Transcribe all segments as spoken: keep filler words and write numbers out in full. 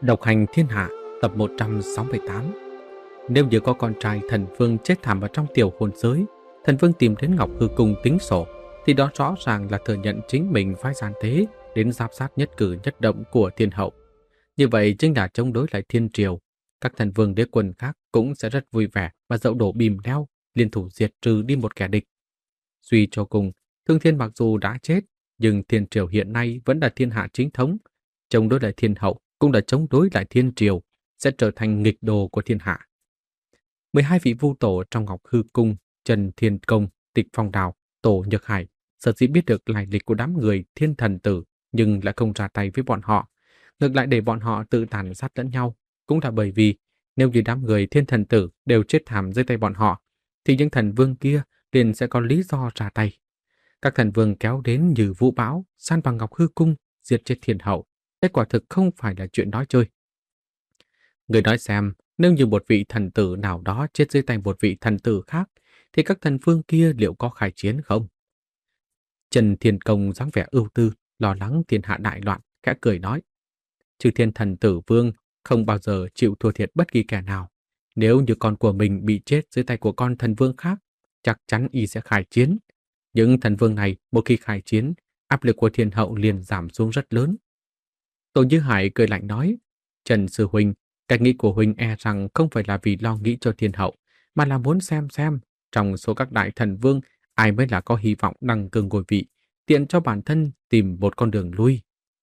Độc hành thiên hạ tập một trăm sáu mươi tám. Nếu như có con trai thần vương chết thảm ở trong tiểu hồn giới, thần vương tìm đến Ngọc Hư Cung tính sổ, thì đó rõ ràng là thừa nhận chính mình phái gian tế đến giám sát nhất cử nhất động của thiên hậu. Như vậy chính là chống đối lại thiên triều. Các thần vương đế quân khác cũng sẽ rất vui vẻ và dậu đổ bìm leo, liên thủ diệt trừ đi một kẻ địch. Suy cho cùng, Thương Thiên mặc dù đã chết, nhưng thiên triều hiện nay vẫn là thiên hạ chính thống. Chống đối lại thiên hậu cũng là chống đối lại thiên triều, sẽ trở thành nghịch đồ của thiên hạ. mười hai vị vu tổ trong Ngọc Hư Cung, Trần Thiên Công, Tịch Phong Đào, Tổ Nhược Hải, sở dĩ biết được lai lịch của đám người thiên thần tử nhưng lại không ra tay với bọn họ, ngược lại để bọn họ tự tàn sát lẫn nhau, cũng là bởi vì nếu như đám người thiên thần tử đều chết thảm dưới tay bọn họ, thì những thần vương kia liền sẽ có lý do ra tay. Các thần vương kéo đến như vũ bão, san bằng Ngọc Hư Cung, diệt chết thiên hậu. Kết quả thực không phải là chuyện nói chơi. Người nói xem, nếu như một vị thần tử nào đó chết dưới tay một vị thần tử khác, thì các thần vương kia liệu có khai chiến không? Trần Thiên Công dáng vẻ ưu tư, lo lắng thiên hạ đại loạn, khẽ cười nói. Chư thiên thần tử vương không bao giờ chịu thua thiệt bất kỳ kẻ nào. Nếu như con của mình bị chết dưới tay của con thần vương khác, chắc chắn y sẽ khai chiến. Những thần vương này một khi khai chiến, áp lực của thiên hậu liền giảm xuống rất lớn. Tổ Như Hải cười lạnh nói, Trần Sư Huynh, cách nghĩ của Huynh e rằng không phải là vì lo nghĩ cho thiên hậu, mà là muốn xem xem trong số các đại thần vương ai mới là có hy vọng đăng cương ngôi vị, tiện cho bản thân tìm một con đường lui.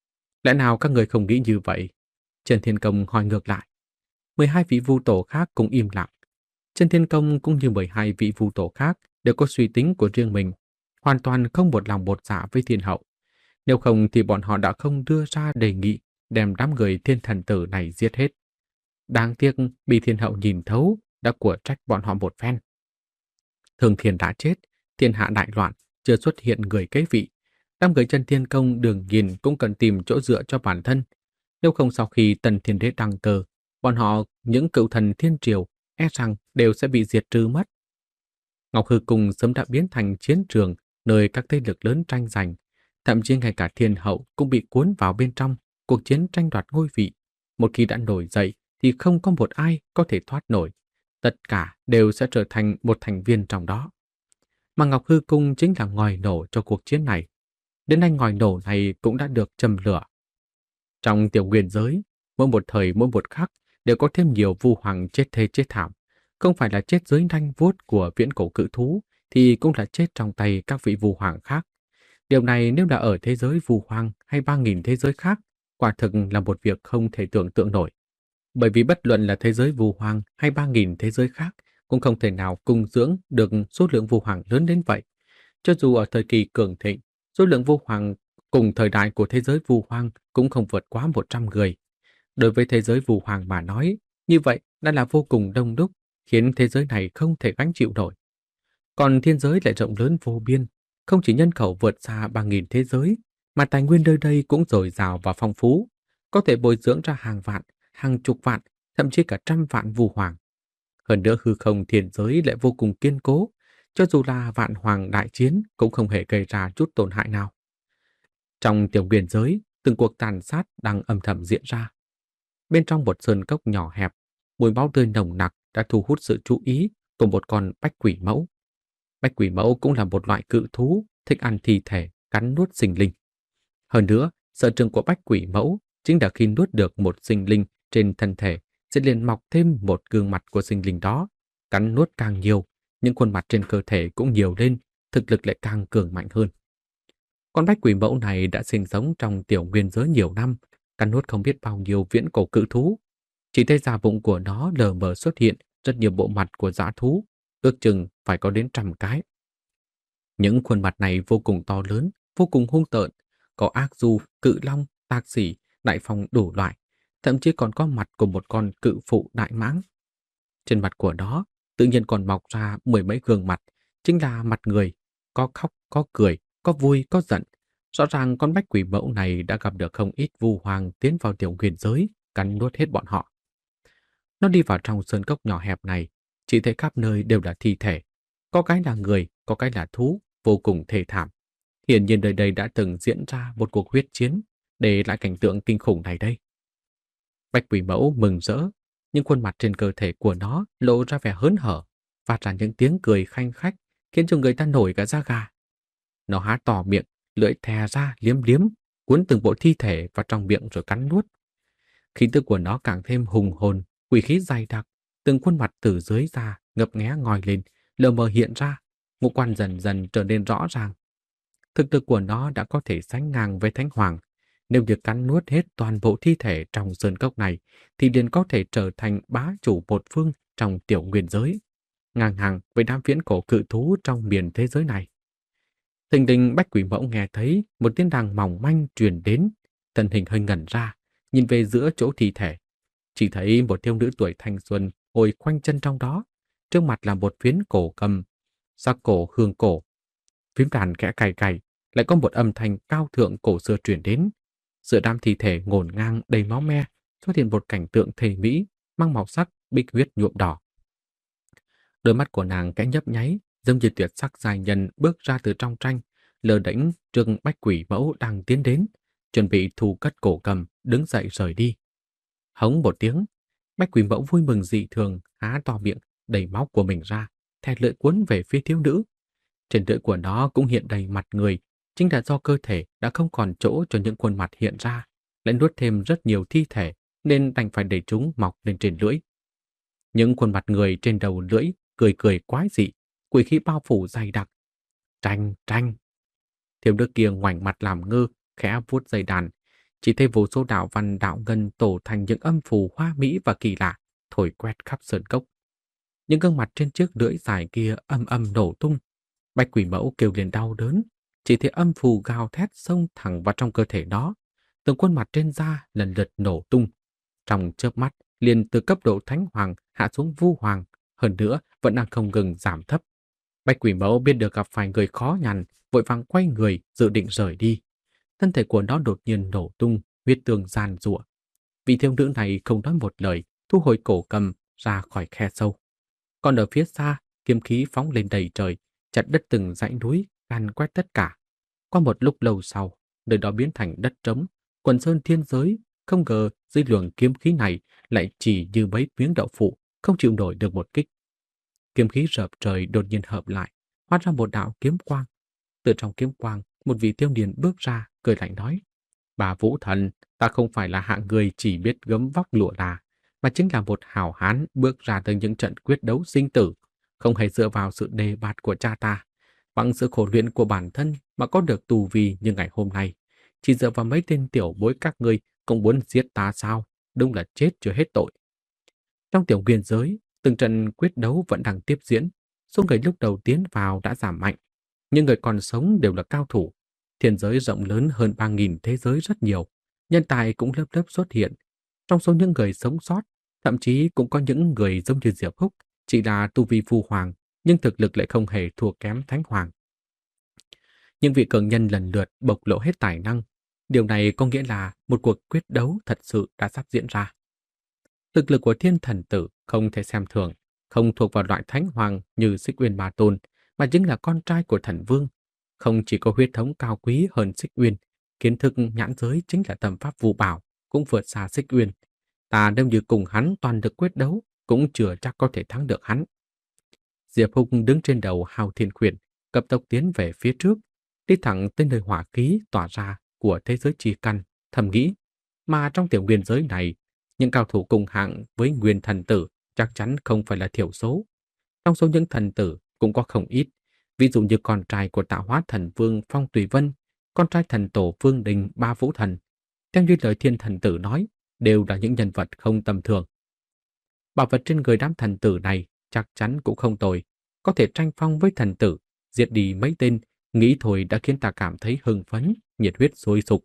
Lẽ nào các người không nghĩ như vậy? Trần Thiên Công hỏi ngược lại. mười hai vị vu tổ khác cũng im lặng. Trần Thiên Công cũng như mười hai vị vu tổ khác đều có suy tính của riêng mình, hoàn toàn không một lòng một dạ với thiên hậu. Nếu không thì bọn họ đã không đưa ra đề nghị đem đám người thiên thần tử này giết hết. Đáng tiếc bị thiên hậu nhìn thấu, đã của trách bọn họ một phen. Thường Thiên đã chết, thiên hạ đại loạn, chưa xuất hiện người kế vị. Đám người Trần Thiên Công đương nhiên cũng cần tìm chỗ dựa cho bản thân. Nếu không sau khi Tần Thiên Đế đăng cơ, bọn họ, những cựu thần thiên triều, e rằng đều sẽ bị diệt trừ mất. Ngọc Hư Cung sớm đã biến thành chiến trường nơi các thế lực lớn tranh giành. Thậm chí ngay cả thiên hậu cũng bị cuốn vào bên trong cuộc chiến tranh đoạt ngôi vị. Một khi đã nổi dậy thì không có một ai có thể thoát nổi. Tất cả đều sẽ trở thành một thành viên trong đó. Mà Ngọc Hư Cung chính là ngòi nổ cho cuộc chiến này. Đến nay ngòi nổ này cũng đã được châm lửa. Trong tiểu nguyên giới, mỗi một thời mỗi một khắc đều có thêm nhiều vu hoàng chết thê chết thảm. Không phải là chết dưới nanh vuốt của viễn cổ cự thú, thì cũng là chết trong tay các vị vu hoàng khác. Điều này nếu là ở thế giới vu hoang hay ba nghìn thế giới khác, quả thực là một việc không thể tưởng tượng nổi. Bởi vì bất luận là thế giới vu hoang hay ba nghìn thế giới khác, cũng không thể nào cung dưỡng được số lượng vu hoàng lớn đến vậy. Cho dù ở thời kỳ cường thịnh, số lượng vu hoàng cùng thời đại của thế giới vu hoang cũng không vượt quá một trăm người. Đối với thế giới vu hoàng mà nói, như vậy đã là vô cùng đông đúc, khiến thế giới này không thể gánh chịu nổi. Còn thiên giới lại rộng lớn vô biên, không chỉ nhân khẩu vượt xa ba nghìn thế giới, mà tài nguyên nơi đây cũng dồi dào và phong phú, có thể bồi dưỡng ra hàng vạn, hàng chục vạn, thậm chí cả trăm vạn vu hoàng. Hơn nữa hư không thiên giới lại vô cùng kiên cố, cho dù là vạn hoàng đại chiến cũng không hề gây ra chút tổn hại nào. Trong tiểu nguyên giới, từng cuộc tàn sát đang âm thầm diễn ra. Bên trong một sơn cốc nhỏ hẹp, mùi máu tươi nồng nặc đã thu hút sự chú ý của một con bách quỷ mẫu. Bách quỷ mẫu cũng là một loại cự thú thích ăn thi thể, cắn nuốt sinh linh. Hơn nữa, sở trường của bách quỷ mẫu chính là khi nuốt được một sinh linh trên thân thể sẽ liền mọc thêm một gương mặt của sinh linh đó. Cắn nuốt càng nhiều, những khuôn mặt trên cơ thể cũng nhiều lên, thực lực lại càng cường mạnh hơn. Con bách quỷ mẫu này đã sinh sống trong tiểu nguyên giới nhiều năm, cắn nuốt không biết bao nhiêu viễn cổ cự thú. Chỉ thấy da bụng của nó lờ mờ xuất hiện rất nhiều bộ mặt của dã thú, ước chừng phải có đến trăm cái. Những khuôn mặt này vô cùng to lớn, vô cùng hung tợn, có ác du, cự long, tạc xỉ, đại phong đủ loại, thậm chí còn có mặt của một con cự phụ đại mãng. Trên mặt của nó tự nhiên còn mọc ra mười mấy gương mặt, chính là mặt người, có khóc, có cười, có vui, có giận. Rõ ràng con bách quỷ mẫu này đã gặp được không ít vu hoàng tiến vào tiểu nguyên giới, cắn nuốt hết bọn họ. Nó đi vào trong sơn cốc nhỏ hẹp này, chỉ thấy khắp nơi đều là thi thể. Có cái là người, có cái là thú, vô cùng thê thảm. Hiển nhiên nơi đây đã từng diễn ra một cuộc huyết chiến, để lại cảnh tượng kinh khủng này đây. Bạch quỷ mẫu mừng rỡ, nhưng khuôn mặt trên cơ thể của nó lộ ra vẻ hớn hở, phát ra những tiếng cười khanh khách, khiến cho người ta nổi cả da gà. Nó há to miệng, lưỡi thè ra liếm liếm, cuốn từng bộ thi thể vào trong miệng rồi cắn nuốt. Khí tức của nó càng thêm hùng hồn, quỷ khí dày đặc, từng khuôn mặt từ dưới ra ngấp nghé ngoi lên, lờ mờ hiện ra, ngũ quan dần dần trở nên rõ ràng. Thực lực của nó đã có thể sánh ngang với Thánh Hoàng. Nếu như cắn nuốt hết toàn bộ thi thể trong sơn cốc này, thì liền có thể trở thành bá chủ một phương trong tiểu nguyên giới, ngang hàng với đám viễn cổ cự thú trong miền thế giới này. Thình lình Bách Quỷ Mẫu nghe thấy một tiếng đàn mỏng manh truyền đến, thân hình hơi ngẩn ra, nhìn về giữa chỗ thi thể. Chỉ thấy một thiếu nữ tuổi thanh xuân ngồi khoanh chân trong đó, trước mặt là một phiến cổ cầm, sắc cổ hương cổ. Phím đàn khẽ cày cày, lại có một âm thanh cao thượng cổ xưa truyền đến. Giữa đám thi thể ngổn ngang đầy máu me, xuất hiện một cảnh tượng thề mỹ, mang màu sắc bích huyết nhuộm đỏ. Đôi mắt của nàng kẽ nhấp nháy, giống như tuyệt sắc giai nhân bước ra từ trong tranh, lờ đễnh trước Bách Quỷ Mẫu đang tiến đến, chuẩn bị thu cất cổ cầm, đứng dậy rời đi. Hống một tiếng, Bách Quỷ Mẫu vui mừng dị thường, há to miệng, đẩy máu của mình ra, thét lưỡi cuốn về phía thiếu nữ. Trên lưỡi của nó cũng hiện đầy mặt người, chính là do cơ thể đã không còn chỗ cho những khuôn mặt hiện ra, lại nuốt thêm rất nhiều thi thể, nên đành phải để chúng mọc lên trên lưỡi. Những khuôn mặt người trên đầu lưỡi cười cười quái dị, quỷ khí bao phủ dày đặc. Tranh, tranh. Thiếu nữ kia ngoảnh mặt làm ngơ, khẽ vuốt dây đàn, chỉ thấy vô số đạo văn đạo ngân tổ thành những âm phù hoa mỹ và kỳ lạ, thổi quét khắp sơn cốc. Những gương mặt trên chiếc lưỡi dài kia âm âm nổ tung. Bạch Quỷ Mẫu kêu lên đau đớn, chỉ thấy âm phù gào thét xông thẳng vào trong cơ thể đó. Từng khuôn mặt trên da lần lượt nổ tung. Trong chớp mắt, liền từ cấp độ Thánh Hoàng hạ xuống Vu Hoàng, hơn nữa vẫn đang không ngừng giảm thấp. Bạch Quỷ Mẫu biết được gặp phải người khó nhằn, vội vàng quay người dự định rời đi. Thân thể của nó đột nhiên nổ tung, huyết tương giàn giụa. Vị thiếu nữ này không nói một lời, thu hồi cổ cầm ra khỏi khe sâu. Còn ở phía xa, kiếm khí phóng lên đầy trời, chặt đứt từng dãy núi, gan quét tất cả. Qua một lúc lâu sau, nơi đó biến thành đất trống, quần sơn thiên giới. Không ngờ dưới luồng kiếm khí này lại chỉ như mấy miếng đậu phụ, không chịu nổi được một kích. Kiếm khí rợp trời đột nhiên hợp lại, hóa ra một đạo kiếm quang. Từ trong kiếm quang, một vị tiêu niên bước ra, cười lạnh nói: "Bà Vũ Thần, ta không phải là hạng người chỉ biết gấm vóc lụa là, mà chính là một hảo hán bước ra từ những trận quyết đấu sinh tử, không hề dựa vào sự đề bạt của cha ta, bằng sự khổ luyện của bản thân mà có được tù vi như ngày hôm nay. Chỉ dựa vào mấy tên tiểu bối các ngươi cũng muốn giết ta sao? Đúng là chết chưa hết tội." Trong tiểu nguyên giới, từng trận quyết đấu vẫn đang tiếp diễn. Số người lúc đầu tiến vào đã giảm mạnh, nhưng người còn sống đều là cao thủ. Thiên giới rộng lớn hơn ba nghìn thế giới rất nhiều, nhân tài cũng lớp lớp xuất hiện. Trong số những người sống sót, thậm chí cũng có những người giống như Diệp Húc, chỉ là tu vi Vu Hoàng, nhưng thực lực lại không hề thua kém Thánh Hoàng. Những vị cường nhân lần lượt bộc lộ hết tài năng. Điều này có nghĩa là một cuộc quyết đấu thật sự đã sắp diễn ra. Thực lực của Thiên Thần Tử không thể xem thường, không thuộc vào loại Thánh Hoàng như Xích Uyên Ma Tôn, mà chính là con trai của Thần Vương. Không chỉ có huyết thống cao quý hơn Xích Uyên, kiến thức nhãn giới chính là tầm pháp Vu Bảo, cũng vượt xa Xích Uyên. Ta nếu như cùng hắn toàn lực quyết đấu, cũng chưa chắc có thể thắng được hắn. Diệp Húc đứng trên đầu Hào Thiên Khuyển, cấp tốc tiến về phía trước, đi thẳng tới nơi hỏa khí tỏa ra của thế giới chi căn, thầm nghĩ, mà trong tiểu nguyên giới này, những cao thủ cùng hạng với Nguyên Thần Tử chắc chắn không phải là thiểu số. Trong số những thần tử cũng có không ít, ví dụ như con trai của Tạo Hóa Thần Vương Phong Tùy Vân, con trai thần tổ Vương Đình Ba Vũ Thần. Theo như lời Thiên Thần Tử nói, đều là những nhân vật không tầm thường. Bảo vật trên người đám thần tử này chắc chắn cũng không tồi, có thể tranh phong với thần tử, diệt đi mấy tên, nghĩ thôi đã khiến ta cảm thấy hưng phấn, nhiệt huyết sôi sục.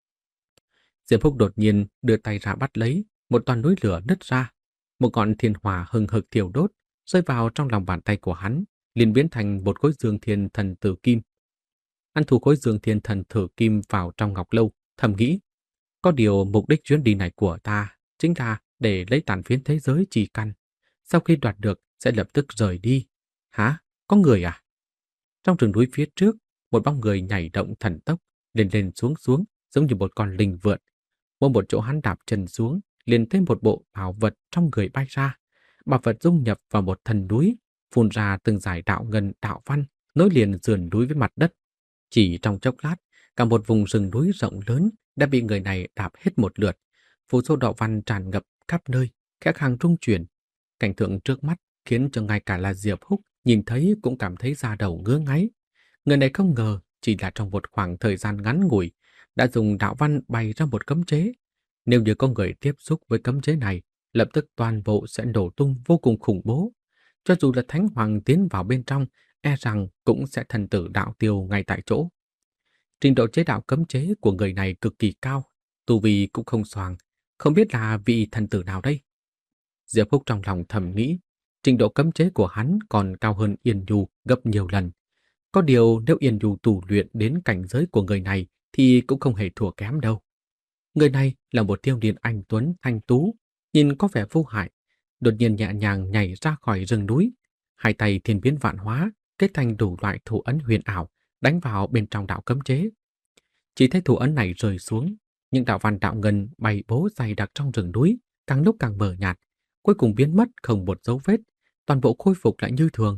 Diệp Húc đột nhiên đưa tay ra bắt lấy, một toàn núi lửa nứt ra, một ngọn thiên hỏa hừng hực thiêu đốt, rơi vào trong lòng bàn tay của hắn, liền biến thành một khối dương thiên thần tử kim. Hắn thu khối dương thiên thần tử kim vào trong ngọc lâu, thầm nghĩ, có điều mục đích chuyến đi này của ta chính là để lấy tàn phiến thế giới chi căn. Sau khi đoạt được sẽ lập tức rời đi. Hả? Có người à? Trong rừng núi phía trước, một bóng người nhảy động thần tốc, lên lên xuống xuống, giống như một con linh vượn. Mỗi một chỗ hắn đạp chân xuống liền thấy một bộ bảo vật trong người bay ra. Bảo vật dung nhập vào một thần núi, phun ra từng dải đạo ngân đạo văn, nối liền sườn núi với mặt đất. Chỉ trong chốc lát, cả một vùng rừng núi rộng lớn đã bị người này đạp hết một lượt. Vô số đạo văn tràn ngập khắp nơi, các hàng rung chuyển. Cảnh tượng trước mắt khiến cho ngay cả là Diệp Húc nhìn thấy cũng cảm thấy da đầu ngứa ngáy. Người này không ngờ chỉ là trong một khoảng thời gian ngắn ngủi đã dùng đạo văn bày ra một cấm chế. Nếu như có người tiếp xúc với cấm chế này, lập tức toàn bộ sẽ nổ tung vô cùng khủng bố. Cho dù là Thánh Hoàng tiến vào bên trong, e rằng cũng sẽ thần tử đạo tiêu ngay tại chỗ. Trình độ chế đạo cấm chế của người này cực kỳ cao, tu vi cũng không xoàng, không biết là vị thần tử nào đây. Diệp Húc trong lòng thầm nghĩ, trình độ cấm chế của hắn còn cao hơn Yên Nhu gấp nhiều lần. Có điều nếu Yên Nhu tu luyện đến cảnh giới của người này thì cũng không hề thua kém đâu. Người này là một thiếu niên anh tuấn thanh tú, nhìn có vẻ vô hại, đột nhiên nhẹ nhàng nhảy ra khỏi rừng núi, hai tay thiên biến vạn hóa, kết thành đủ loại thủ ấn huyền ảo, đánh vào bên trong đạo cấm chế. Chỉ thấy thủ ấn này rơi xuống, những đạo văn đạo ngân bay bố dày đặc trong rừng núi, càng lúc càng mờ nhạt, cuối cùng biến mất không một dấu vết, toàn bộ khôi phục lại như thường.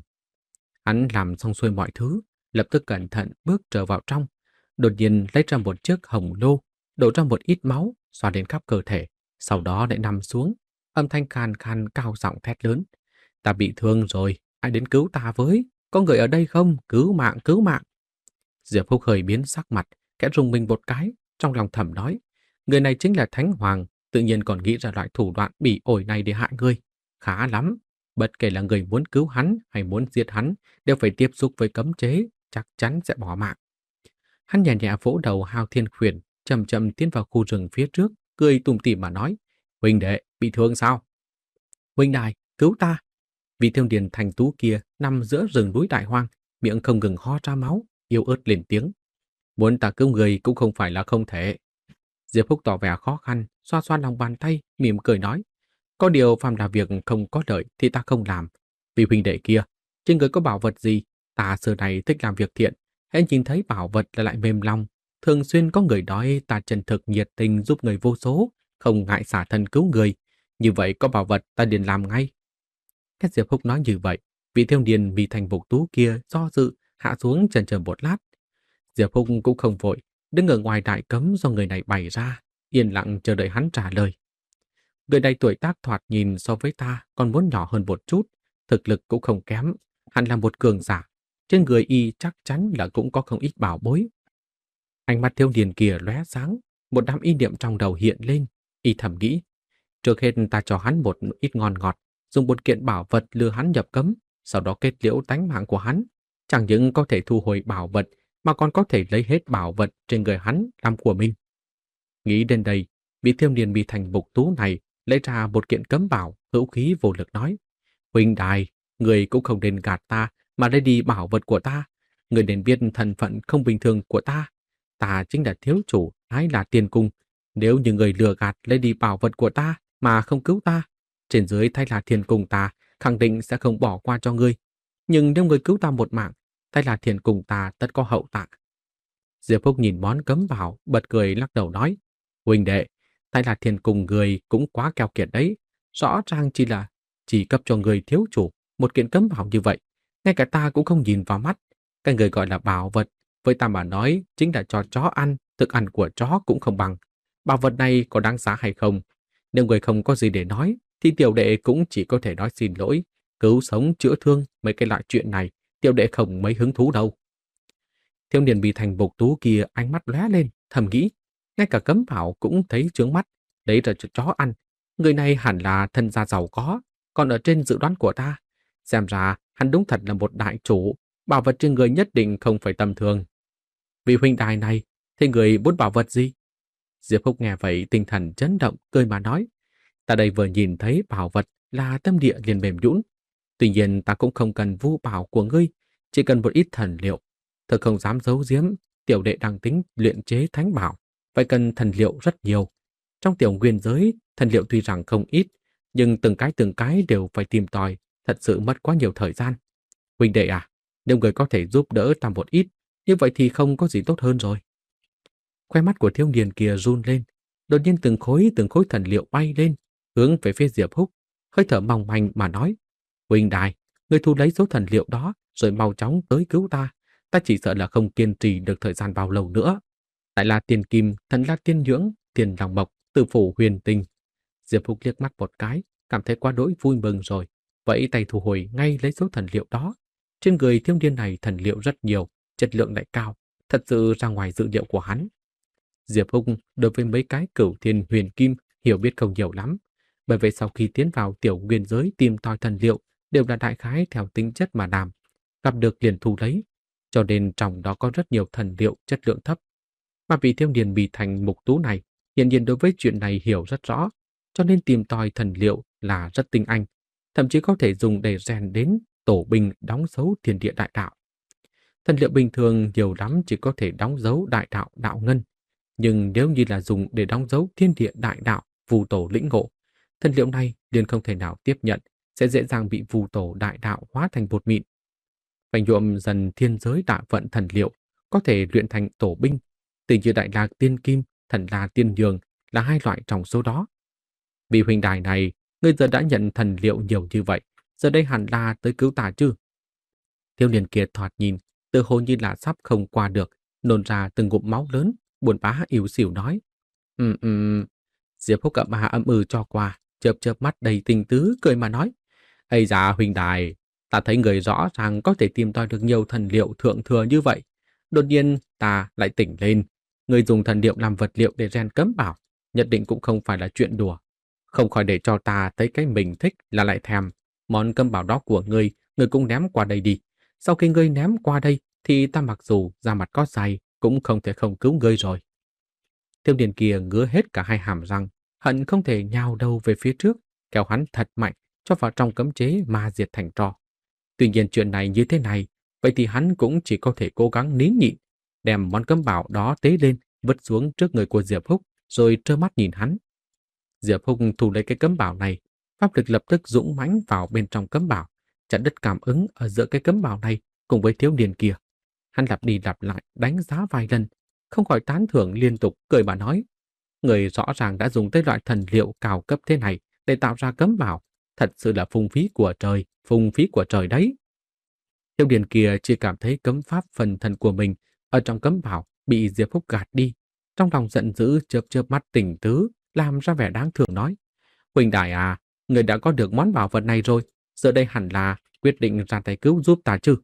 Hắn làm xong xuôi mọi thứ, lập tức cẩn thận bước trở vào trong, đột nhiên lấy ra một chiếc hồng lô, đổ ra một ít máu, xoa đến khắp cơ thể, sau đó lại nằm xuống, âm thanh khan khan cao giọng thét lớn: "Ta bị thương rồi, ai đến cứu ta với? Có người ở đây không? Cứu mạng, cứu mạng!" Diệp Húc hơi biến sắc mặt, khẽ rùng mình một cái, trong lòng thầm nói: người này chính là Thánh Hoàng, tự nhiên còn nghĩ ra loại thủ đoạn bỉ ổi này để hại ngươi. Khá lắm, bất kể là người muốn cứu hắn hay muốn giết hắn, đều phải tiếp xúc với cấm chế, chắc chắn sẽ bỏ mạng. Hắn nhẹ nhẹ vỗ đầu Hao Thiên Khuyển, chậm chậm tiến vào khu rừng phía trước, cười tủm tỉm mà nói: "Huynh đệ, bị thương sao?" "Huynh đài, cứu ta!" Vị thiếu niên thành tú kia nằm giữa rừng núi đại hoang, miệng không ngừng ho ra máu, yếu ớt lên tiếng: "Muốn ta cứu người cũng không phải là không thể." Diệp Húc tỏ vẻ khó khăn, xoa xoa lòng bàn tay, mỉm cười nói: "Có điều phàm là việc không có lợi thì ta không làm. Vì huynh đệ kia, trên người có bảo vật gì, ta xưa này thích làm việc thiện, hễ nhìn thấy bảo vật là lại mềm lòng. Thường xuyên có người nói ta chân thực nhiệt tình giúp người vô số, không ngại xả thân cứu người. Như vậy có bảo vật ta liền làm ngay." Cách Diệp Húc nói như vậy, vị thiếu niên mi thành mục tú kia do dự, hạ xuống chần chờ một lát. Diệp Húc cũng không vội, đứng ở ngoài đại cấm do người này bày ra, yên lặng chờ đợi hắn trả lời. Người này tuổi tác thoạt nhìn so với ta còn muốn nhỏ hơn một chút, thực lực cũng không kém, hẳn là một cường giả. Trên người y chắc chắn là cũng có không ít bảo bối. Ánh mắt thiếu niên kia lóe sáng, một đám ý niệm trong đầu hiện lên, y thầm nghĩ: trước hết ta cho hắn một ít ngon ngọt, dùng một kiện bảo vật lừa hắn nhập cấm, sau đó kết liễu tánh mạng của hắn. Chẳng những có thể thu hồi bảo vật, mà còn có thể lấy hết bảo vật trên người hắn làm của mình. Nghĩ đến đây, vị thiếu niên bị thành mục tú này lấy ra một kiện cấm bảo, hữu khí vô lực nói: "Huynh đài, người cũng không nên gạt ta mà lấy đi bảo vật của ta. Người nên biết thân phận không bình thường của ta. Ta chính là thiếu chủ Ái Là Tiên Cung. Nếu như người lừa gạt lấy đi bảo vật của ta mà không cứu ta, trên dưới Thái Là Thiên Cung ta khẳng định sẽ không bỏ qua cho ngươi. Nhưng nếu người cứu ta một mạng, Thái Là Thiên Cung ta tất có hậu tạ." Diệp Húc nhìn món cấm bảo, bật cười lắc đầu nói: "Huynh đệ, Thái Là Thiên Cung người cũng quá keo kiệt đấy. Rõ ràng chỉ là chỉ cấp cho người thiếu chủ một kiện cấm bảo như vậy, ngay cả ta cũng không nhìn vào mắt. Cái người gọi là bảo vật, với ta mà nói chính là cho chó ăn, thức ăn của chó cũng không bằng. Bảo vật này có đáng giá hay không? Nếu người không có gì để nói, thì tiểu đệ cũng chỉ có thể nói xin lỗi. Cứu sống chữa thương mấy cái loại chuyện này, tiểu đệ không mấy hứng thú đâu." Thiếu niên bị thành bộc tú kia ánh mắt lóe lên, thầm nghĩ: ngay cả cấm bảo cũng thấy chướng mắt, đấy là cho chó ăn. Người này hẳn là thân gia giàu có, còn ở trên dự đoán của ta. Xem ra hắn đúng thật là một đại chủ, bảo vật trên người nhất định không phải tầm thường. Vị huynh đài này, thế người muốn bảo vật gì? Diệp Húc nghe vậy tinh thần chấn động, cười mà nói: "Ta đây vừa nhìn thấy bảo vật là tâm địa liền mềm nhũn. Tuy nhiên ta cũng không cần vu bảo của ngươi, chỉ cần một ít thần liệu. Thật không dám giấu giếm, tiểu đệ đang tính luyện chế thánh bảo, phải cần thần liệu rất nhiều. Trong tiểu nguyên giới, thần liệu tuy rằng không ít, nhưng từng cái từng cái đều phải tìm tòi, thật sự mất quá nhiều thời gian. Huynh đệ à, nếu người có thể giúp đỡ ta một ít, như vậy thì không có gì tốt hơn rồi." Khoe mắt của thiếu niên kia run lên, Đột nhiên từng khối từng khối thần liệu bay lên, hướng về phía Diệp Húc, hơi thở mong manh mà nói: "Huynh đài, người thu lấy số thần liệu đó rồi mau chóng tới cứu ta, ta chỉ sợ là không kiên trì được thời gian bao lâu nữa." Tại là tiền kim, thần la tiên nhưỡng, tiền lòng mộc, tử phủ huyền tinh. Diệp Húc liếc mắt một cái, cảm thấy quá đỗi vui mừng rồi, vẫy tay thu hồi ngay lấy số thần liệu đó. Trên người thiếu niên này thần liệu rất nhiều, chất lượng lại cao, thật sự ra ngoài dự liệu của hắn. Diệp Húc đối với mấy cái cửu thiên huyền kim hiểu biết không nhiều lắm, bởi vậy sau khi tiến vào tiểu nguyên giới tìm tòi thần liệu đều là đại khái theo tính chất mà làm, gặp được liền thu lấy, cho nên trong đó có rất nhiều thần liệu chất lượng thấp. Mà vị thiếu niên bị thành mục tú này, hiển nhiên đối với chuyện này hiểu rất rõ, cho nên tìm tòi thần liệu là rất tinh anh, thậm chí có thể dùng để rèn đến tổ binh đóng dấu thiên địa đại đạo. Thần liệu bình thường nhiều lắm chỉ có thể đóng dấu đại đạo đạo ngân, nhưng nếu như là dùng để đóng dấu thiên địa đại đạo, phù tổ lĩnh ngộ, thần liệu này liền không thể nào tiếp nhận, sẽ dễ dàng bị phù tổ đại đạo hóa thành bột mịn. Phải nhuộm dần thiên giới đại vận thần liệu, có thể luyện thành tổ binh, từ như đại lạc tiên kim, thần la tiên nhường là hai loại trong số đó. Vị huynh đài này, ngươi giờ đã nhận thần liệu nhiều như vậy, giờ đây hẳn là tới cứu ta chứ? Thiếu niên kia thoạt nhìn, tự hồ như là sắp không qua được, nôn ra từng ngụm máu lớn, buồn bã yếu xỉu nói: "Ừm ừm." Diệp Húc ậm à ậm ừ cho qua, chớp chớp mắt đầy tình tứ, cười mà nói: "Ây da huynh đài, ta thấy người rõ ràng có thể tìm tòi được nhiều thần liệu thượng thừa như vậy. Đột nhiên ta lại tỉnh lên, người dùng thần liệu làm vật liệu để rèn cấm bảo, nhất định cũng không phải là chuyện đùa. Không khỏi để cho ta thấy cái mình thích là lại thèm. Món cấm bảo đó của ngươi, ngươi cũng ném qua đây đi. Sau khi ngươi ném qua đây, thì ta mặc dù da mặt có dày, cũng không thể không cứu ngươi rồi." Thiếu niên kia ngứa hết cả hai hàm răng, hận không thể nhào đầu về phía trước, kéo hắn thật mạnh, cho vào trong cấm chế ma diệt thành tro. Tuy nhiên chuyện này như thế này, vậy thì hắn cũng chỉ có thể cố gắng nín nhịn, đem món cấm bảo đó tế lên, vứt xuống trước người của Diệp Húc, rồi trơ mắt nhìn hắn. Diệp Húc thu lấy cái cấm bảo này, pháp lực lập tức dũng mãnh vào bên trong cấm bảo, chặt đứt cảm ứng ở giữa cái cấm bảo này cùng với thiếu niên kia. Hắn lặp đi lặp lại đánh giá vài lần, không khỏi tán thưởng liên tục, cười mà nói: "Người rõ ràng đã dùng tới loại thần liệu cao cấp thế này để tạo ra cấm bảo, thật sự là phung phí của trời, phung phí của trời đấy." Thiếu niên kia chỉ cảm thấy cấm pháp phần thân của mình ở trong cấm bảo bị Diệp Húc gạt đi, trong lòng giận dữ chớp chớp mắt tỉnh tứ, làm ra vẻ đáng thương nói: "Huynh đài à, người đã có được món bảo vật này rồi, giờ đây hẳn là quyết định ra tay cứu giúp ta chứ?"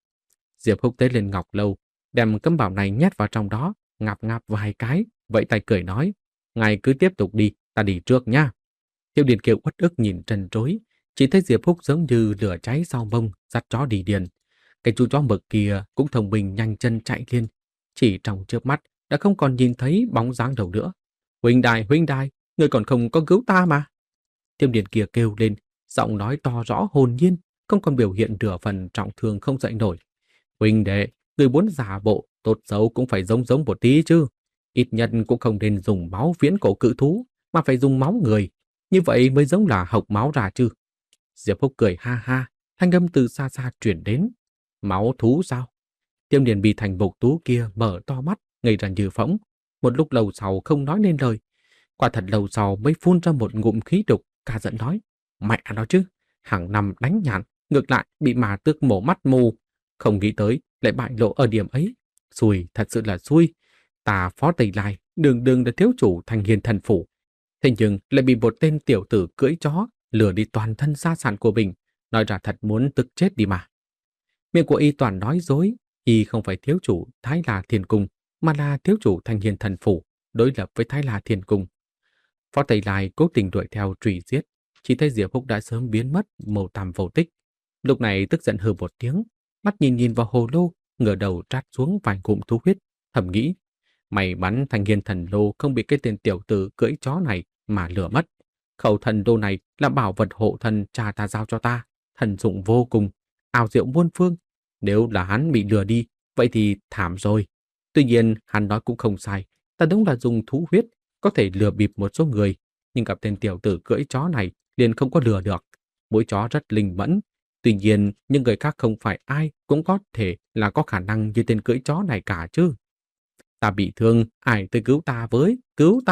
Diệp Húc tế lên ngọc lâu, đem cấm bảo này nhét vào trong đó, ngáp ngáp vài cái, vẫy tay cười nói: "Ngài cứ tiếp tục đi, ta đi trước nha." Tiêu Điền Kiều uất ức nhìn trần trối, chỉ thấy Diệp Húc giống như lửa cháy sau mông, dắt chó đi điền. Cái chú chó mực kia cũng thông minh nhanh chân chạy lên, chỉ trong chớp mắt đã không còn nhìn thấy bóng dáng đâu nữa. "Huynh đài, huynh đài, người còn không có cứu ta mà." Tiêu Điền kia kêu lên, giọng nói to rõ hồn nhiên, không còn biểu hiện nửa phần trọng thương không dậy nổi. "Huynh đệ, người muốn giả bộ, tốt xấu cũng phải giống giống một tí chứ. Ít nhất cũng không nên dùng máu viễn cổ cự thú, mà phải dùng máu người. Như vậy mới giống là hộc máu ra chứ." Diệp Húc cười ha ha, thanh âm từ xa xa truyền đến: "Máu thú sao?" Tiêu Điền bị thành bộc tú kia mở to mắt, ngây ra như phỗng. Một lúc lâu sau không nói nên lời. Quả thật lâu sau mới phun ra một ngụm khí độc, cả giận nói: "Mẹ nó chứ, hàng năm đánh nhạn, ngược lại bị mà tước mổ mắt mù. Không nghĩ tới lại bại lộ ở điểm ấy. Xui, thật sự là xui. Ta Phó Tây Lai, đường đường là thiếu chủ thành hiền thần phủ. Thế nhưng lại bị một tên tiểu tử cưỡi chó lừa đi toàn thân gia sản của mình. Nói ra thật muốn tức chết đi mà." Miệng của y toàn nói dối, y không phải thiếu chủ Thái La Thiên Cung, mà là thiếu chủ thành hiền thần phủ, đối lập với Thái La Thiên Cung. Phó Tây Lai cố tình đuổi theo truy giết, chỉ thấy Diệp Húc đã sớm biến mất màu tăm vô tích. Lúc này tức giận hừ một tiếng, mắt nhìn nhìn vào hồ lô, ngửa đầu trát xuống vài ngụm thú huyết, thầm nghĩ: may mắn thành hiền thần lô không bị cái tên tiểu tử cưỡi chó này mà lừa mất. Khẩu thần lô này là bảo vật hộ thần cha ta giao cho ta, thần dụng vô cùng, ảo diệu muôn phương. Nếu là hắn bị lừa đi, vậy thì thảm rồi. Tuy nhiên hắn nói cũng không sai, ta đúng là dùng thú huyết có thể lừa bịp một số người, nhưng gặp tên tiểu tử cưỡi chó này liền không có lừa được. Mũi chó rất linh mẫn, tuy nhiên những người khác không phải ai cũng có thể là có khả năng như tên cưỡi chó này cả chứ. Ta bị thương, ai tới cứu ta với, cứu ta.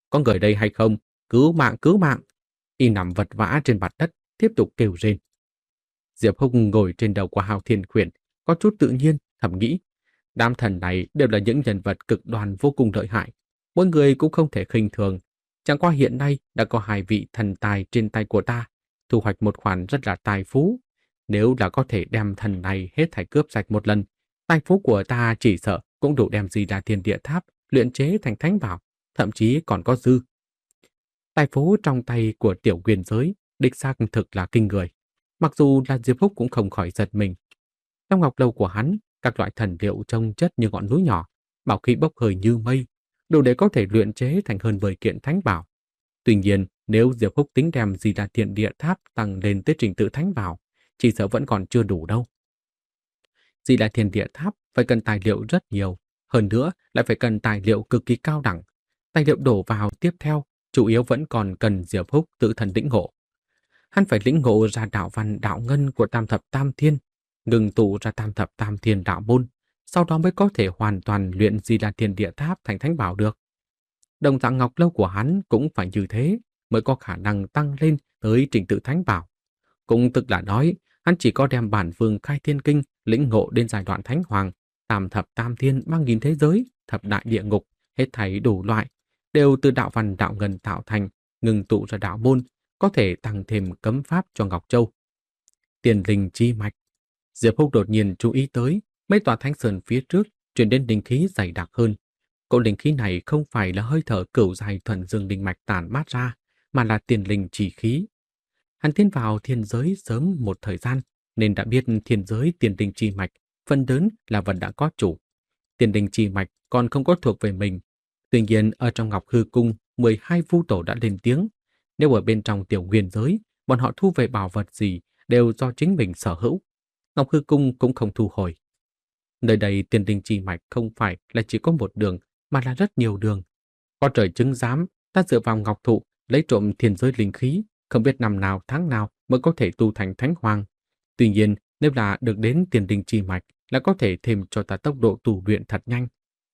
Có người đây hay không? Cứu mạng, cứu mạng! Y nằm vật vã trên mặt đất, tiếp tục kêu rên. Diệp Húc ngồi trên đầu của Hạo Thiên Quyển, có chút tự nhiên, thầm nghĩ. Đám thần này đều là những nhân vật cực đoan vô cùng lợi hại. Mỗi người cũng không thể khinh thường. Chẳng qua hiện nay đã có hai vị thần tài trên tay của ta, thu hoạch một khoản rất là tài phú. Nếu là có thể đem thần này hết thảy cướp sạch một lần, tài phú của ta chỉ sợ cũng đủ đem Di Đà Thiên Địa Tháp luyện chế thành thánh bảo, thậm chí còn có dư. Tài phú trong tay của tiểu quyền giới đích xác thực là kinh người. Mặc dù là Diệp Húc cũng không khỏi giật mình. Trong ngọc lâu của hắn, các loại thần liệu trông chất như ngọn núi nhỏ, bảo khí bốc hơi như mây, đủ để có thể luyện chế thành hơn mười kiện thánh bảo. Tuy nhiên, nếu Diệp Húc tính đem Di Đà Thiên Địa Tháp tăng lên tới trình tự thánh bảo, chỉ sợ vẫn còn chưa đủ đâu. Di Đà Thiên Địa Tháp phải cần tài liệu rất nhiều, hơn nữa lại phải cần tài liệu cực kỳ cao đẳng. Tài liệu đổ vào tiếp theo, chủ yếu vẫn còn cần Diệp Húc tự thân lĩnh ngộ. Hắn phải lĩnh ngộ ra đạo văn đạo ngân của Tam Thập Tam Thiên, ngừng tụ ra Tam Thập Tam Thiên đạo môn, sau đó mới có thể hoàn toàn luyện Di Đà Thiên Địa Tháp thành thánh bảo được. Đồng dạng ngọc lâu của hắn cũng phải như thế mới có khả năng tăng lên tới trình tự thánh bảo. Cũng tức là nói, hắn chỉ có đem bản vương khai thiên kinh lĩnh ngộ đến giai đoạn thánh hoàng, Tam Thập Tam Thiên mang nghìn thế giới, thập đại địa ngục, hết thảy đủ loại, đều từ đạo văn đạo ngân tạo thành, ngừng tụ ra đạo môn, có thể tăng thêm cấm pháp cho Ngọc Châu. Tiền linh chi mạch. Diệp Húc đột nhiên chú ý tới mấy tòa thánh sơn phía trước truyền đến linh khí dày đặc hơn. Cỗ linh khí này không phải là hơi thở cửu dài thuần dương linh mạch tản mát ra, mà là tiền linh chi khí. Hắn tiến vào thiên giới sớm một thời gian, nên đã biết thiên giới tiền linh chi mạch phần lớn là vật đã có chủ. Tiền linh chi mạch còn không có thuộc về mình. Tuy nhiên ở trong Ngọc Hư Cung, mười hai vu tổ đã lên tiếng. Nếu ở bên trong tiểu nguyên giới, bọn họ thu về bảo vật gì đều do chính mình sở hữu. Ngọc Hư Cung cũng không thu hồi. Nơi đây tiền linh chi mạch không phải là chỉ có một đường, mà là rất nhiều đường. Có trời chứng giám, ta dựa vào ngọc thụ, lấy trộm thiên giới linh khí, không biết năm nào tháng nào mới có thể tu thành thánh hoàng. Tuy nhiên, nếu là được đến tiền linh chi mạch, là có thể thêm cho ta tốc độ tu luyện thật nhanh.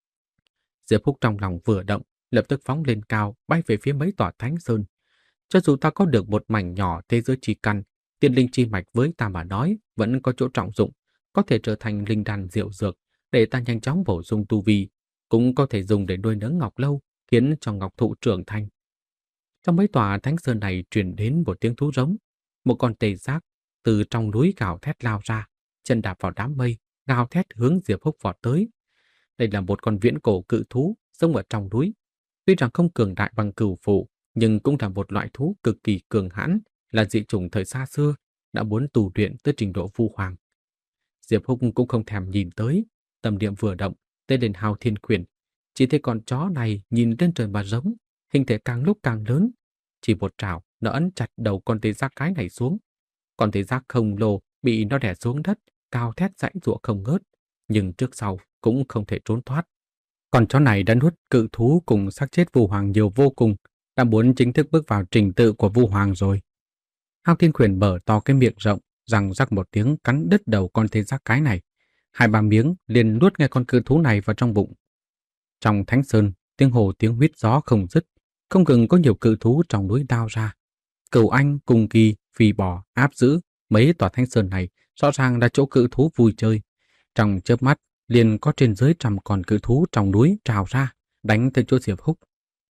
Diệp Húc trong lòng vừa động, lập tức phóng lên cao, bay về phía mấy tòa thánh sơn. Cho dù ta có được một mảnh nhỏ thế giới chi căn, tiền linh chi mạch với ta mà nói vẫn có chỗ trọng dụng, có thể trở thành linh đan diệu dược để ta nhanh chóng bổ sung tu vi, cũng có thể dùng để nuôi nấng ngọc lâu, khiến cho ngọc thụ trưởng thành. Trong mấy tòa thánh sơn này truyền đến một tiếng thú rống, một con tê giác từ trong núi gào thét lao ra, chân đạp vào đám mây, gào thét hướng Diệp Húc vọt tới. Đây là một con viễn cổ cự thú sống ở trong núi, tuy rằng không cường đại bằng cửu phụ, nhưng cũng là một loại thú cực kỳ cường hãn, là dị chủng thời xa xưa, đã muốn tu luyện tới trình độ vu hoàng. Diệp Húc cũng không thèm nhìn tới, tâm niệm vừa động, tên lên Hạo Thiên Quyển, chỉ thấy con chó này nhìn lên trời mà giống, hình thể càng lúc càng lớn, chỉ một trảo nó ấn chặt đầu con tê giác cái này xuống. Con tê giác khổng lồ bị nó đè xuống đất, cao thét giãy giụa không ngớt, nhưng trước sau cũng không thể trốn thoát. Con chó này đã nuốt cự thú cùng xác chết vu hoàng nhiều vô cùng, đã muốn chính thức bước vào trình tự của vu hoàng rồi. Hạo Thiên Quyển mở to cái miệng rộng, răng rắc một tiếng cắn đứt đầu con tê giác cái này. Hai ba miếng liền nuốt ngay con cự thú này vào trong bụng. Trong thánh sơn, tiếng hồ tiếng huýt gió không dứt, không ngừng có nhiều cự thú trong núi đao ra. Cửu Anh, Cung Kỳ, Phi Bò, Áp Dữ, mấy tòa thánh sơn này rõ ràng là chỗ cự thú vui chơi. Trong chớp mắt, liền có trên dưới trăm con cự thú trong núi trào ra, đánh tới chỗ Diệp Húc.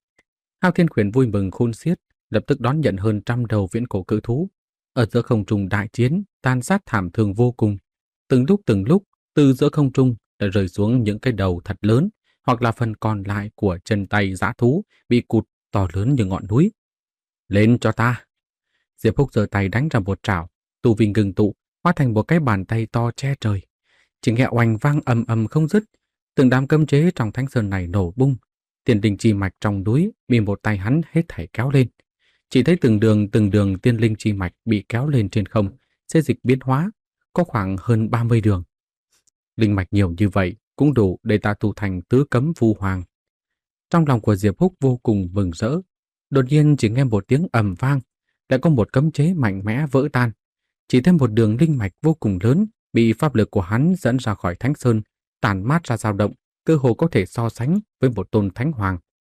Hạo Thiên Quyển vui mừng khôn xiết, lập tức đón nhận hơn trăm đầu viễn cổ cự thú. Ở giữa không trung đại chiến, tàn sát thảm thương vô cùng. Từng lúc từng lúc, từ giữa không trung đã rơi xuống những cái đầu thật lớn, hoặc là phần còn lại của chân tay dã thú bị cụt to lớn như ngọn núi. Lên cho ta! Diệp Húc giơ tay đánh ra một trảo, tu vi ngừng tụ, hóa thành một cái bàn tay to che trời. Chỉ nghe oanh vang ầm ầm không dứt, từng đám cấm chế trong thánh sơn này nổ bung. Tiền linh chi mạch trong núi bị một tay hắn hết thảy kéo lên. Chỉ thấy từng đường từng đường tiên linh chi mạch bị kéo lên trên không, xê dịch biến hóa, có khoảng hơn ba mươi đường. Linh mạch nhiều như vậy cũng đủ để ta tu thành tứ cấm vu hoàng. Trong lòng của Diệp Húc vô cùng mừng rỡ. Đột nhiên chỉ nghe một tiếng ầm vang, lại có một cấm chế mạnh mẽ vỡ tan. Chỉ thêm một đường linh mạch vô cùng lớn bị pháp lực của hắn dẫn ra khỏi thánh sơn, tản mát ra dao động, cơ hồ có thể so sánh với một tôn thánh hoàng.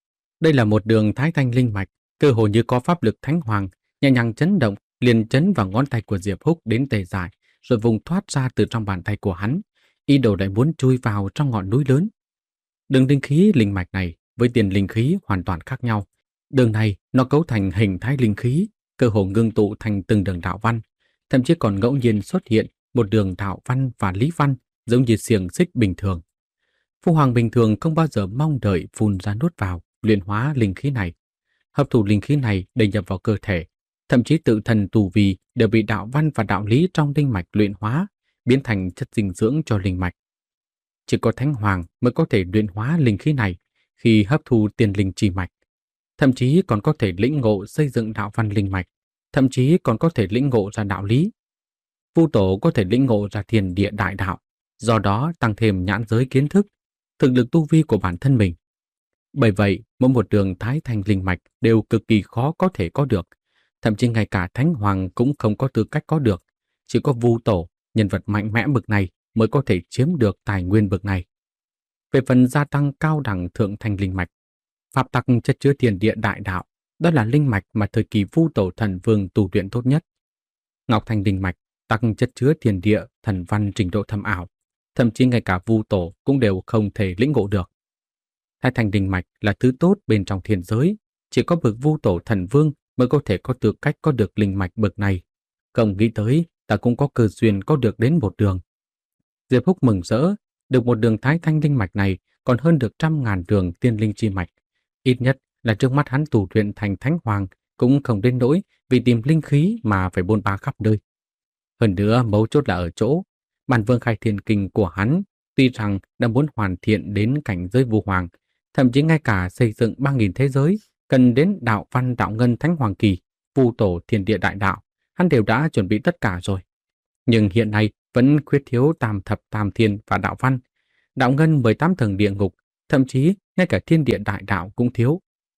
Đây là một đường thái thanh linh mạch, cơ hồ như có pháp lực thánh hoàng, nhẹ nhàng chấn động, liền chấn vào ngón tay của Diệp Húc đến tê dại, rồi vùng thoát ra từ trong bàn tay của hắn, ý đồ lại muốn chui vào trong ngọn núi lớn. Đường linh khí linh mạch này với tiền linh khí hoàn toàn khác nhau. Đường này nó cấu thành hình thái linh khí, cơ hồ ngưng tụ thành từng đường đạo văn, thậm chí còn ngẫu nhiên xuất hiện một đường đạo văn và lý văn giống như xiềng xích bình thường. Phu hoàng bình thường không bao giờ mong đợi phun ra nuốt vào, luyện hóa linh khí này. Hấp thụ linh khí này để nhập vào cơ thể, thậm chí tự thần tù vì đều bị đạo văn và đạo lý trong linh mạch luyện hóa, biến thành chất dinh dưỡng cho linh mạch. Chỉ có Thánh Hoàng mới có thể luyện hóa linh khí này khi hấp thu tiên linh chi mạch, thậm chí còn có thể lĩnh ngộ xây dựng đạo văn linh mạch, thậm chí còn có thể lĩnh ngộ ra đạo lý. Vu tổ có thể lĩnh ngộ ra thiên địa đại đạo, do đó tăng thêm nhãn giới kiến thức, thực lực tu vi của bản thân mình. Bởi vậy, mỗi một đường thái thanh linh mạch đều cực kỳ khó có thể có được, thậm chí ngay cả Thánh Hoàng cũng không có tư cách có được. Chỉ có Vu tổ, nhân vật mạnh mẽ bậc này mới có thể chiếm được tài nguyên bậc này. Về phần gia tăng cao đẳng thượng thanh linh mạch, pháp tắc chất chứa thiên địa đại đạo, đó là linh mạch mà thời kỳ Vu tổ thần vương tu luyện tốt nhất. Ngọc thanh linh mạch tăng chất chứa thiên địa thần văn trình độ thâm ảo, thậm chí ngay cả Vu tổ cũng đều không thể lĩnh ngộ được. Thái thanh linh mạch là thứ tốt bên trong thiên giới, chỉ có bậc Vu tổ thần vương mới có thể có tư cách có được linh mạch bậc này. Không nghĩ tới, ta cũng có cơ duyên có được đến một đường. Diệp Húc mừng rỡ, được một đường thái thanh linh mạch này còn hơn được trăm ngàn đường tiên linh chi mạch. Ít nhất là trước mắt hắn tu luyện thành Thánh Hoàng cũng không đến nỗi vì tìm linh khí mà phải bôn ba khắp nơi. Hơn nữa, mấu chốt là ở chỗ, bản vương khai thiên kinh của hắn tuy rằng đã muốn hoàn thiện đến cảnh giới Vu Hoàng, thậm chí ngay cả xây dựng ba nghìn thế giới, cần đến đạo văn đạo ngân Thánh Hoàng kỳ, Vu tổ thiên địa đại đạo, hắn đều đã chuẩn bị tất cả rồi. Nhưng hiện nay vẫn khuyết thiếu tam thập tam thiên và đạo văn, đạo ngân mười tám tầng địa ngục, thậm chí ngay cả thiên địa đại đạo cũng thiếu.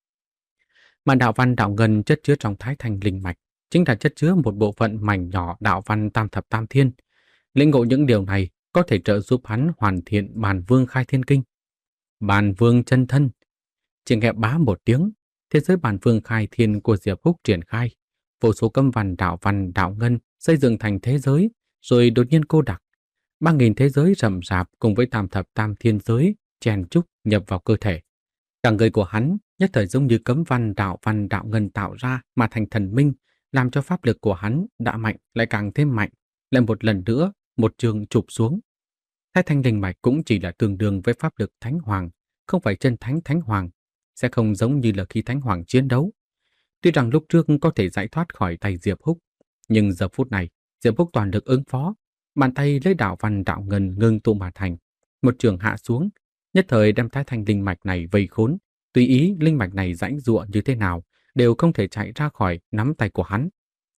Mà đạo văn đạo ngân chất chứa trong thái thanh linh mạch chính là chất chứa một bộ phận mảnh nhỏ đạo văn tam thập tam thiên. Lĩnh ngộ những điều này có thể trợ giúp hắn hoàn thiện bản vương khai thiên kinh. Bản vương chân thân. Chỉ nghe bá một tiếng, thế giới bản vương khai thiên của Diệp Húc triển khai, vô số cấm văn đạo văn đạo ngân xây dựng thành thế giới, rồi đột nhiên cô đặc. Ba nghìn thế giới rậm rạp cùng với tam thập tam thiên giới chèn chúc nhập vào cơ thể. Cả người của hắn nhất thời giống như cấm văn đạo văn đạo ngân tạo ra mà thành thần minh, làm cho pháp lực của hắn đã mạnh lại càng thêm mạnh, lại một lần nữa một trường chụp xuống. Thái thanh linh mạch cũng chỉ là tương đương với pháp lực Thánh Hoàng, không phải chân thánh Thánh Hoàng, sẽ không giống như là khi Thánh Hoàng chiến đấu. Tuy rằng lúc trước có thể giải thoát khỏi tay Diệp Húc, nhưng giờ phút này Diệp Húc toàn lực ứng phó, bàn tay lấy đạo văn đạo ngân ngưng tụ mà thành, một trường hạ xuống, nhất thời đem thái thanh linh mạch này vây khốn, tùy ý linh mạch này giãy giụa như thế nào, đều không thể chạy ra khỏi nắm tay của hắn.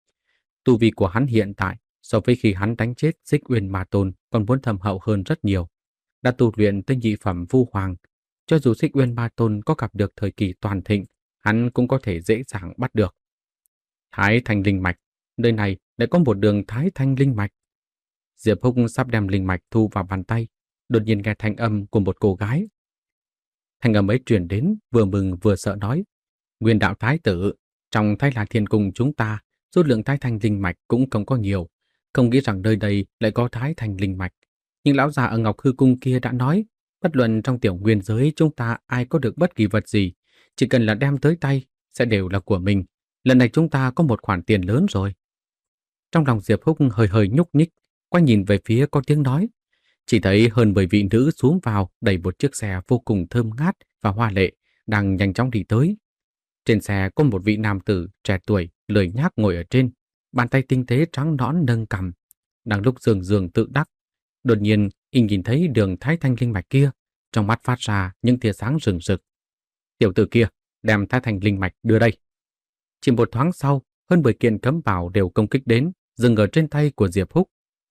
Tu vi của hắn hiện tại so với khi hắn đánh chết Xích Uyên Ma Tôn còn muốn thâm hậu hơn rất nhiều. Đã tu luyện tới nhị phẩm Vu Hoàng, cho dù Xích Uyên Ma Tôn có gặp được thời kỳ toàn thịnh, hắn cũng có thể dễ dàng bắt được. Thái thanh linh mạch, nơi này lại có một đường thái thanh linh mạch. Diệp Húc sắp đem linh mạch thu vào bàn tay, đột nhiên nghe thanh âm của một cô gái. Thanh âm ấy truyền đến, vừa mừng vừa sợ nói: Nguyên đạo thái tử, trong Thái Là Thiên Cung chúng ta, số lượng thái thanh linh mạch cũng không có nhiều, không nghĩ rằng nơi đây lại có thái thanh linh mạch. Nhưng lão già ở Ngọc Hư Cung kia đã nói, bất luận trong tiểu nguyên giới chúng ta ai có được bất kỳ vật gì, chỉ cần là đem tới tay sẽ đều là của mình. Lần này chúng ta có một khoản tiền lớn rồi. Trong lòng Diệp Húc hơi hơi nhúc nhích, quay nhìn về phía có tiếng nói. Chỉ thấy hơn mười vị nữ xuống vào đẩy một chiếc xe vô cùng thơm ngát và hoa lệ, đang nhanh chóng đi tới. Trên xe có một vị nam tử trẻ tuổi, lười nhác ngồi ở trên, bàn tay tinh tế trắng nõn nâng cằm. Đang lúc dường dường tự đắc, đột nhiên y nhìn thấy đường thái thanh linh mạch kia, trong mắt phát ra những tia sáng rừng rực. Tiểu tử kia, đem thái thanh linh mạch đưa đây. Chỉ một thoáng sau, hơn mười kiện cấm bào đều công kích đến, dừng ở trên tay của Diệp Húc.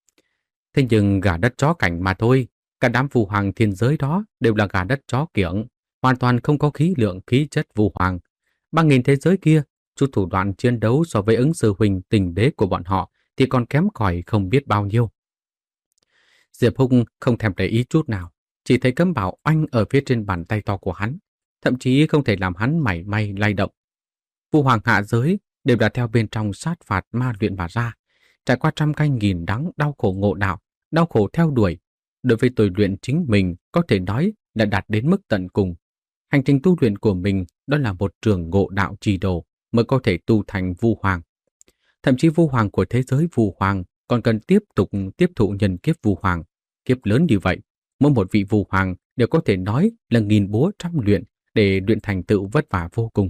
Thế nhưng gà đất chó cảnh mà thôi, cả đám phù hoàng thiên giới đó đều là gà đất chó kiểng, hoàn toàn không có khí lượng khí chất phù hoàng. Ba nghìn thế giới kia, chút thủ đoạn chiến đấu so với ứng sư huynh tình đế của bọn họ thì còn kém cỏi không biết bao nhiêu. Diệp Húc không thèm để ý chút nào, chỉ thấy cấm bảo oanh ở phía trên bàn tay to của hắn. thậm chí không thể làm hắn mảy may lay động. Vu hoàng hạ giới đều là theo bên trong sát phạt ma luyện mà ra, trải qua trăm canh nghìn đắng đau khổ ngộ đạo, đau khổ theo đuổi. Đối với tôi luyện chính mình có thể nói đã đạt đến mức tận cùng. Hành trình tu luyện của mình đó là một trường ngộ đạo trì đồ mới có thể tu thành Vu hoàng. Thậm chí Vu hoàng của thế giới Vu hoàng còn cần tiếp tục tiếp thụ nhân kiếp Vu hoàng. Kiếp lớn như vậy, mỗi một vị Vu hoàng đều có thể nói là nghìn búa trăm luyện để luyện thành tựu vất vả vô cùng.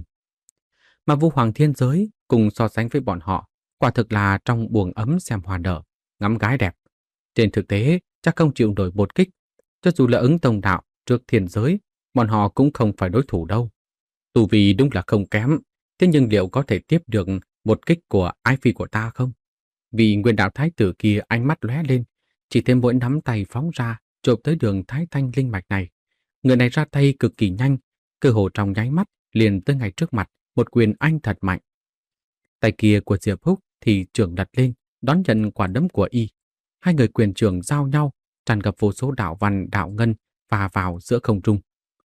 Mà Vu hoàng thiên giới cùng so sánh với bọn họ, quả thực là trong buồng ấm xem hoa nở, ngắm gái đẹp. Trên thực tế, chắc không chịu nổi một kích. Cho dù là ứng tông đạo trước thiên giới, bọn họ cũng không phải đối thủ đâu. Tu vi đúng là không kém, thế nhưng liệu có thể tiếp được một kích của ái phi của ta không? Vì nguyên đạo thái tử kia ánh mắt lóe lên, chỉ thêm mỗi nắm tay phóng ra, chộp tới đường thái thanh linh mạch này. Người này ra tay cực kỳ nhanh, cơ hồ trong nháy mắt liền tới ngay trước mặt, một quyền anh thật mạnh. Tay kia của Diệp Húc thì trưởng đặt lên, đón nhận quả đấm của y. Hai người quyền trưởng giao nhau, tràn ngập vô số đạo văn đạo ngân và vào giữa không trung.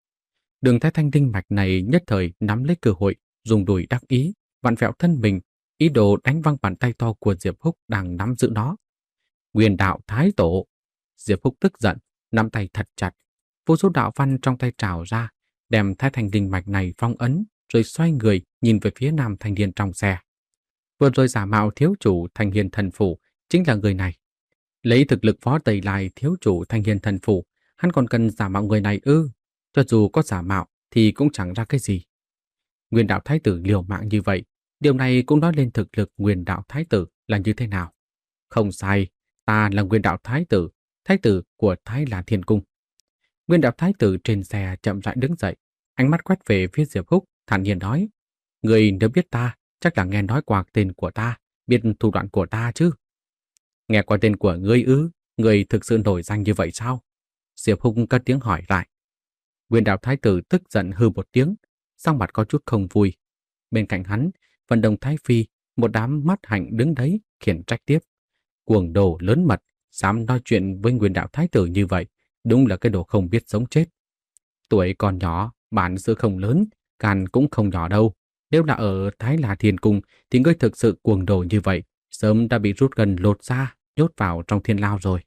Đường thái thanh linh mạch này nhất thời nắm lấy cơ hội, dùng đùi đắc ý, vặn vẹo thân mình, ý đồ đánh văng bàn tay to của Diệp Húc đang nắm giữ nó. Nguyên đạo thái tổ! Diệp Húc tức giận, nắm tay thật chặt. Vô số đạo văn trong tay trào ra, đem thái thanh linh mạch này phong ấn, rồi xoay người nhìn về phía nam thanh niên trong xe. Vừa rồi giả mạo thiếu chủ Thanh Hiền Thần Phủ chính là người này. Lấy thực lực phó Tây Lai thiếu chủ Thanh Hiền Thần Phủ, hắn còn cần giả mạo người này ư? Cho dù có giả mạo thì cũng chẳng ra cái gì. Nguyên đạo thái tử liều mạng như vậy, điều này cũng nói lên thực lực nguyên đạo thái tử là như thế nào. Không sai, ta là nguyên đạo thái tử, thái tử của Thái Là Thiên Cung. Nguyên đạo thái tử trên xe chậm rãi đứng dậy, ánh mắt quét về phía Diệp Húc, thản nhiên nói: Người nếu biết ta, chắc là nghe nói qua tên của ta, biết thủ đoạn của ta chứ. Nghe qua tên của ngươi ư? Ngươi thực sự nổi danh như vậy sao? Diệp Húc cất tiếng hỏi lại. Nguyên đạo thái tử tức giận hư một tiếng, sắc mặt có chút không vui. Bên cạnh hắn, Vân Đồng Thái Phi, một đám mắt hạnh đứng đấy, khiển trách tiếp. Cuồng đồ lớn mật, dám nói chuyện với nguyên đạo thái tử như vậy, đúng là cái đồ không biết sống chết. Tuổi còn nhỏ, bản sự không lớn, can cũng không nhỏ đâu. Nếu là ở Thái Là Thiên Cung thì ngươi thực sự cuồng đồ như vậy, sớm đã bị rút gần lột ra, nhốt vào trong thiên lao rồi.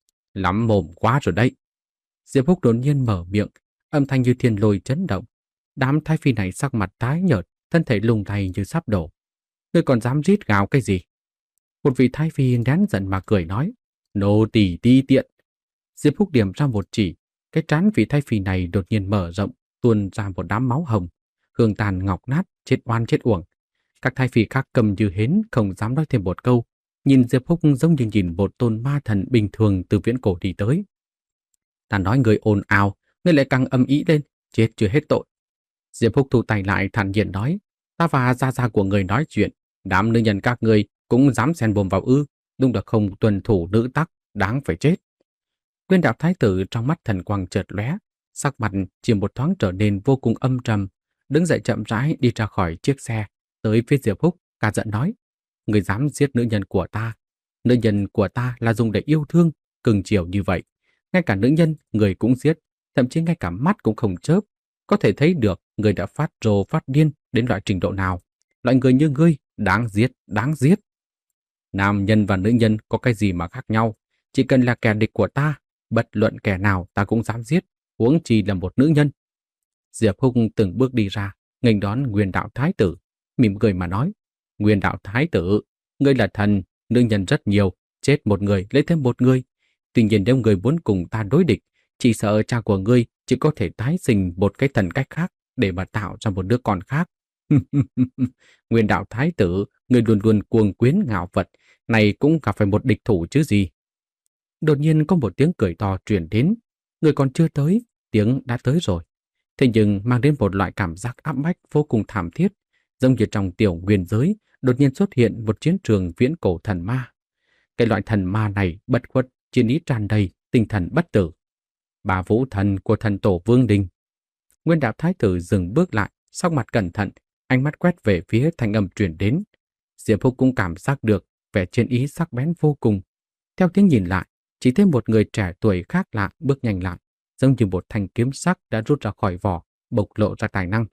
Lắm mồm quá rồi đấy. Diệp Húc đột nhiên mở miệng, âm thanh như thiên lôi chấn động. Đám thái phi này sắc mặt tái nhợt, thân thể lung lay như sắp đổ. Ngươi còn dám rít gào cái gì? Một vị thái phi nén giận mà cười nói, nô tỳ ti tiện. Diệp Húc điểm ra một chỉ, cái trán vị thái phi này đột nhiên mở rộng, tuôn ra một đám máu hồng, hương tàn ngọc nát, chết oan chết uổng. Các thái phi khác cầm như hến, không dám nói thêm một câu, nhìn Diệp Húc giống như nhìn một tôn ma thần bình thường từ viễn cổ đi tới. Ta nói người ồn ào, ngươi lại càng âm ý lên, chết chưa hết tội. Diệp Húc thu tay lại thản nhiên nói, ta và gia gia của người nói chuyện, đám nữ nhân các ngươi cũng dám xen bồm vào ư, đúng là không tuân thủ nữ tắc, đáng phải chết. Nguyên đạo thái tử trong mắt thần quang chợt lóe, sắc mặt chỉ một thoáng trở nên vô cùng âm trầm, đứng dậy chậm rãi đi ra khỏi chiếc xe, tới phía Diệp Húc, cả giận nói, người dám giết nữ nhân của ta, nữ nhân của ta là dùng để yêu thương, cưng chiều như vậy, ngay cả nữ nhân người cũng giết, thậm chí ngay cả mắt cũng không chớp, có thể thấy được người đã phát rồ phát điên đến loại trình độ nào. Loại người như ngươi, đáng giết, đáng giết. Nam nhân và nữ nhân có cái gì mà khác nhau, chỉ cần là kẻ địch của ta, bất luận kẻ nào ta cũng dám giết, huống chi là một nữ nhân. Diệp Húc từng bước đi ra, nghênh đón Nguyên đạo thái tử, mỉm cười mà nói, Nguyên đạo thái tử, ngươi là thần, nữ nhân rất nhiều, chết một người lấy thêm một người. Tuy nhiên nếu ngươi muốn cùng ta đối địch, chỉ sợ cha của ngươi chỉ có thể tái sinh một cái thần cách khác để mà tạo ra một đứa con khác. Nguyên đạo thái tử, ngươi luôn luôn cuồng quyến ngạo vật, này cũng gặp phải một địch thủ chứ gì. Đột nhiên có một tiếng cười to truyền đến, người còn chưa tới, tiếng đã tới rồi. Thế nhưng mang đến một loại cảm giác áp bách vô cùng thảm thiết, giống như trong tiểu nguyên giới đột nhiên xuất hiện một chiến trường viễn cổ thần ma. Cái loại thần ma này bất khuất, chiến ý tràn đầy, tinh thần bất tử. Bà vũ thần của thần tổ Vương Đình. Nguyên đạo thái tử dừng bước lại, sắc mặt cẩn thận, ánh mắt quét về phía thanh âm truyền đến. Diệp Húc cũng cảm giác được vẻ chiến ý sắc bén vô cùng. Theo tiếng nhìn lại, chỉ thấy một người trẻ tuổi khác lạ bước nhanh lại, giống như một thanh kiếm sắc đã rút ra khỏi vỏ, bộc lộ ra tài năng.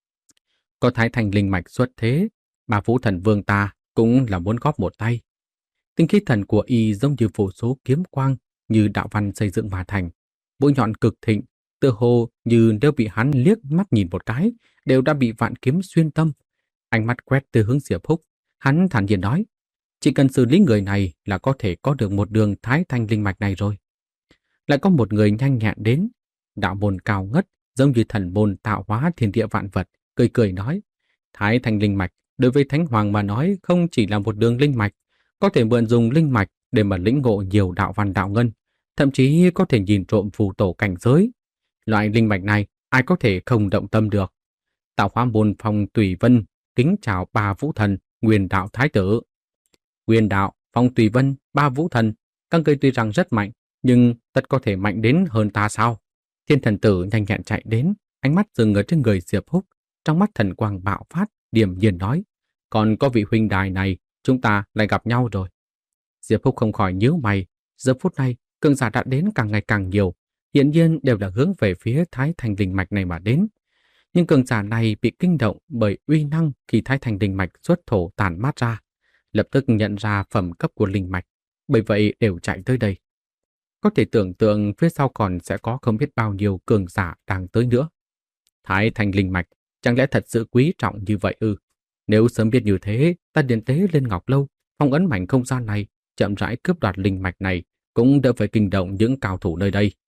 Có Thái Thanh linh mạch xuất thế, mà Vũ Thần Vương ta cũng là muốn góp một tay. Tinh khí thần của y giống như vô số kiếm quang, như đạo văn xây dựng mà thành, mũi nhọn cực thịnh, tựa hồ như nếu bị hắn liếc mắt nhìn một cái, đều đã bị vạn kiếm xuyên tâm. Ánh mắt quét từ hướng Diệp Húc, hắn thản nhiên nói, chỉ cần xử lý người này là có thể có được một đường Thái Thanh linh mạch này rồi. Lại có một người nhanh nhẹn đến, đạo môn cao ngất, giống như thần môn tạo hóa thiên địa vạn vật, cười cười nói, Thái Thanh linh mạch đối với Thánh Hoàng mà nói không chỉ là một đường linh mạch, có thể mượn dùng linh mạch để mà lĩnh ngộ nhiều đạo văn đạo ngân, thậm chí có thể nhìn trộm phù tổ cảnh giới. Loại linh mạch này ai có thể không động tâm được. Tạo hóa môn Phong Tùy Vân kính chào ba vũ thần, Nguyên đạo thái tử. Nguyên đạo, Phong Tùy Vân, ba vũ thần, các ngươi tuy rằng rất mạnh, nhưng tất có thể mạnh đến hơn ta sao? Thiên thần tử nhanh nhẹn chạy đến, ánh mắt dừng ở trên người Diệp Húc, trong mắt thần quang bạo phát, điềm nhiên nói, còn có vị huynh đài này, chúng ta lại gặp nhau rồi. Diệp Húc không khỏi nhíu mày, giờ phút này cường giả đã đến càng ngày càng nhiều, hiển nhiên đều là hướng về phía Thái Thanh linh mạch này mà đến. Nhưng cường giả này bị kinh động bởi uy năng khi Thái Thanh linh mạch xuất thổ tản mát ra, lập tức nhận ra phẩm cấp của linh mạch, bởi vậy đều chạy tới đây. Có thể tưởng tượng phía sau còn sẽ có không biết bao nhiêu cường giả đang tới nữa. Thái Thanh linh mạch chẳng lẽ thật sự quý trọng như vậy ư? Nếu sớm biết như thế, ta điện tế lên Ngọc Lâu, phong ấn mảnh không gian này, chậm rãi cướp đoạt linh mạch này, cũng đỡ phải kinh động những cao thủ nơi đây.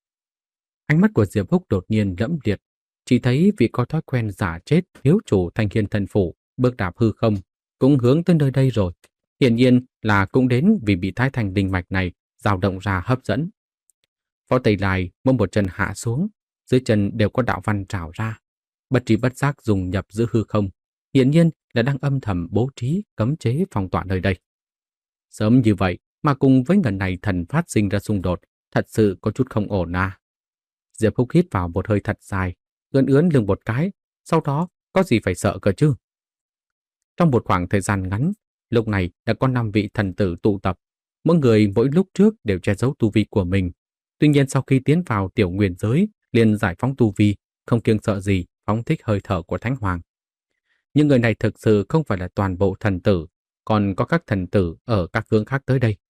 Ánh mắt của Diệp Húc đột nhiên lẫm liệt, chỉ thấy vị có thói quen giả chết hiếu chủ Thanh Hiên thần phủ, bước đạp hư không, cũng hướng tới nơi đây rồi. Hiển nhiên là cũng đến vì bị Thái Thanh linh mạch này dao động ra hấp dẫn. Phó Tây Lai mông một chân hạ xuống, dưới chân đều có đạo văn trào ra, bất trí bất giác dùng nhập giữa hư không, hiển nhiên là đang âm thầm bố trí cấm chế phong tỏa nơi đây. Sớm như vậy mà cùng với lần này thần phát sinh ra xung đột, thật sự có chút không ổn à. Diệp Húc hít vào một hơi thật dài, ươn ướn lưng một cái, sau đó có gì phải sợ cơ chứ. Trong một khoảng thời gian ngắn, lúc này đã có năm vị thần tử tụ tập, mỗi người mỗi lúc trước đều che giấu tu vi của mình. Tuy nhiên sau khi tiến vào tiểu nguyên giới, liền giải phóng tu vi, không kiêng sợ gì phóng thích hơi thở của Thánh Hoàng. Nhưng người này thực sự không phải là toàn bộ thần tử, còn có các thần tử ở các hướng khác tới đây.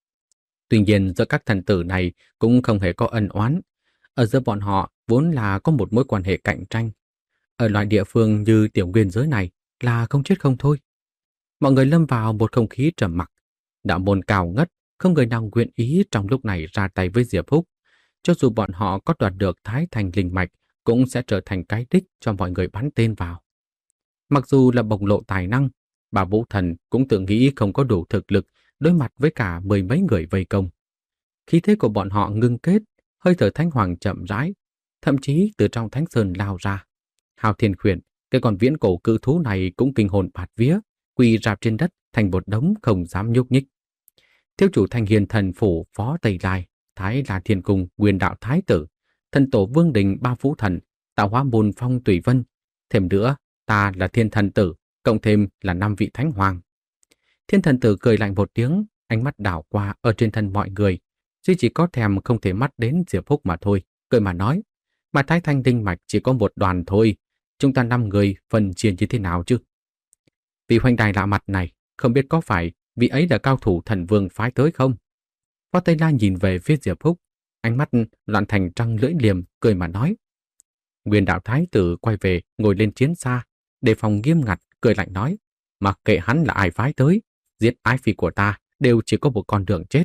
Tuy nhiên giữa các thần tử này cũng không hề có ân oán. Ở giữa bọn họ vốn là có một mối quan hệ cạnh tranh. Ở loại địa phương như tiểu nguyên giới này là không chết không thôi. Mọi người lâm vào một không khí trầm mặc. Đạo môn cao ngất, không người nào nguyện ý trong lúc này ra tay với Diệp Húc. Cho dù bọn họ có đoạt được Thái Thanh linh mạch, cũng sẽ trở thành cái đích cho mọi người bắn tên vào. Mặc dù là bộc lộ tài năng, bà Vũ Thần cũng tự nghĩ không có đủ thực lực đối mặt với cả mười mấy người vây công. Khí thế của bọn họ ngưng kết, hơi thở Thánh Hoàng chậm rãi, thậm chí từ trong Thánh Sơn lao ra. Hào Thiên Khuyển, cái con viễn cổ cự thú này cũng kinh hồn bạt vía, quỳ rạp trên đất thành một đống không dám nhúc nhích. Thiếu chủ Thanh Hiền thần phủ Phó Tây Lai, Thái La Thiên Cung Nguyên đạo thái tử, thần tổ Vương Đình ba vũ thần, tạo hóa môn Phong Tùy Vân, thêm nữa ta là Thiên thần tử, cộng thêm là năm vị Thánh Hoàng. Thiên thần tử cười lạnh một tiếng, ánh mắt đảo qua ở trên thân mọi người, duy chỉ có thèm không thể mắt đến Diệp Húc mà thôi, cười mà nói, mà Thái Thanh linh mạch chỉ có một đoàn thôi, chúng ta năm người phân chia như thế nào chứ? Vị huynh đài lạ mặt này, không biết có phải vị ấy là cao thủ thần vương phái tới không? Phó Tây La nhìn về phía Diệp Húc, ánh mắt loạn thành trăng lưỡi liềm, cười mà nói. Nguyên đạo thái tử quay về ngồi lên chiến xa, đề phòng nghiêm ngặt, cười lạnh nói, mặc kệ hắn là ai phái tới, giết ái phi của ta đều chỉ có một con đường chết.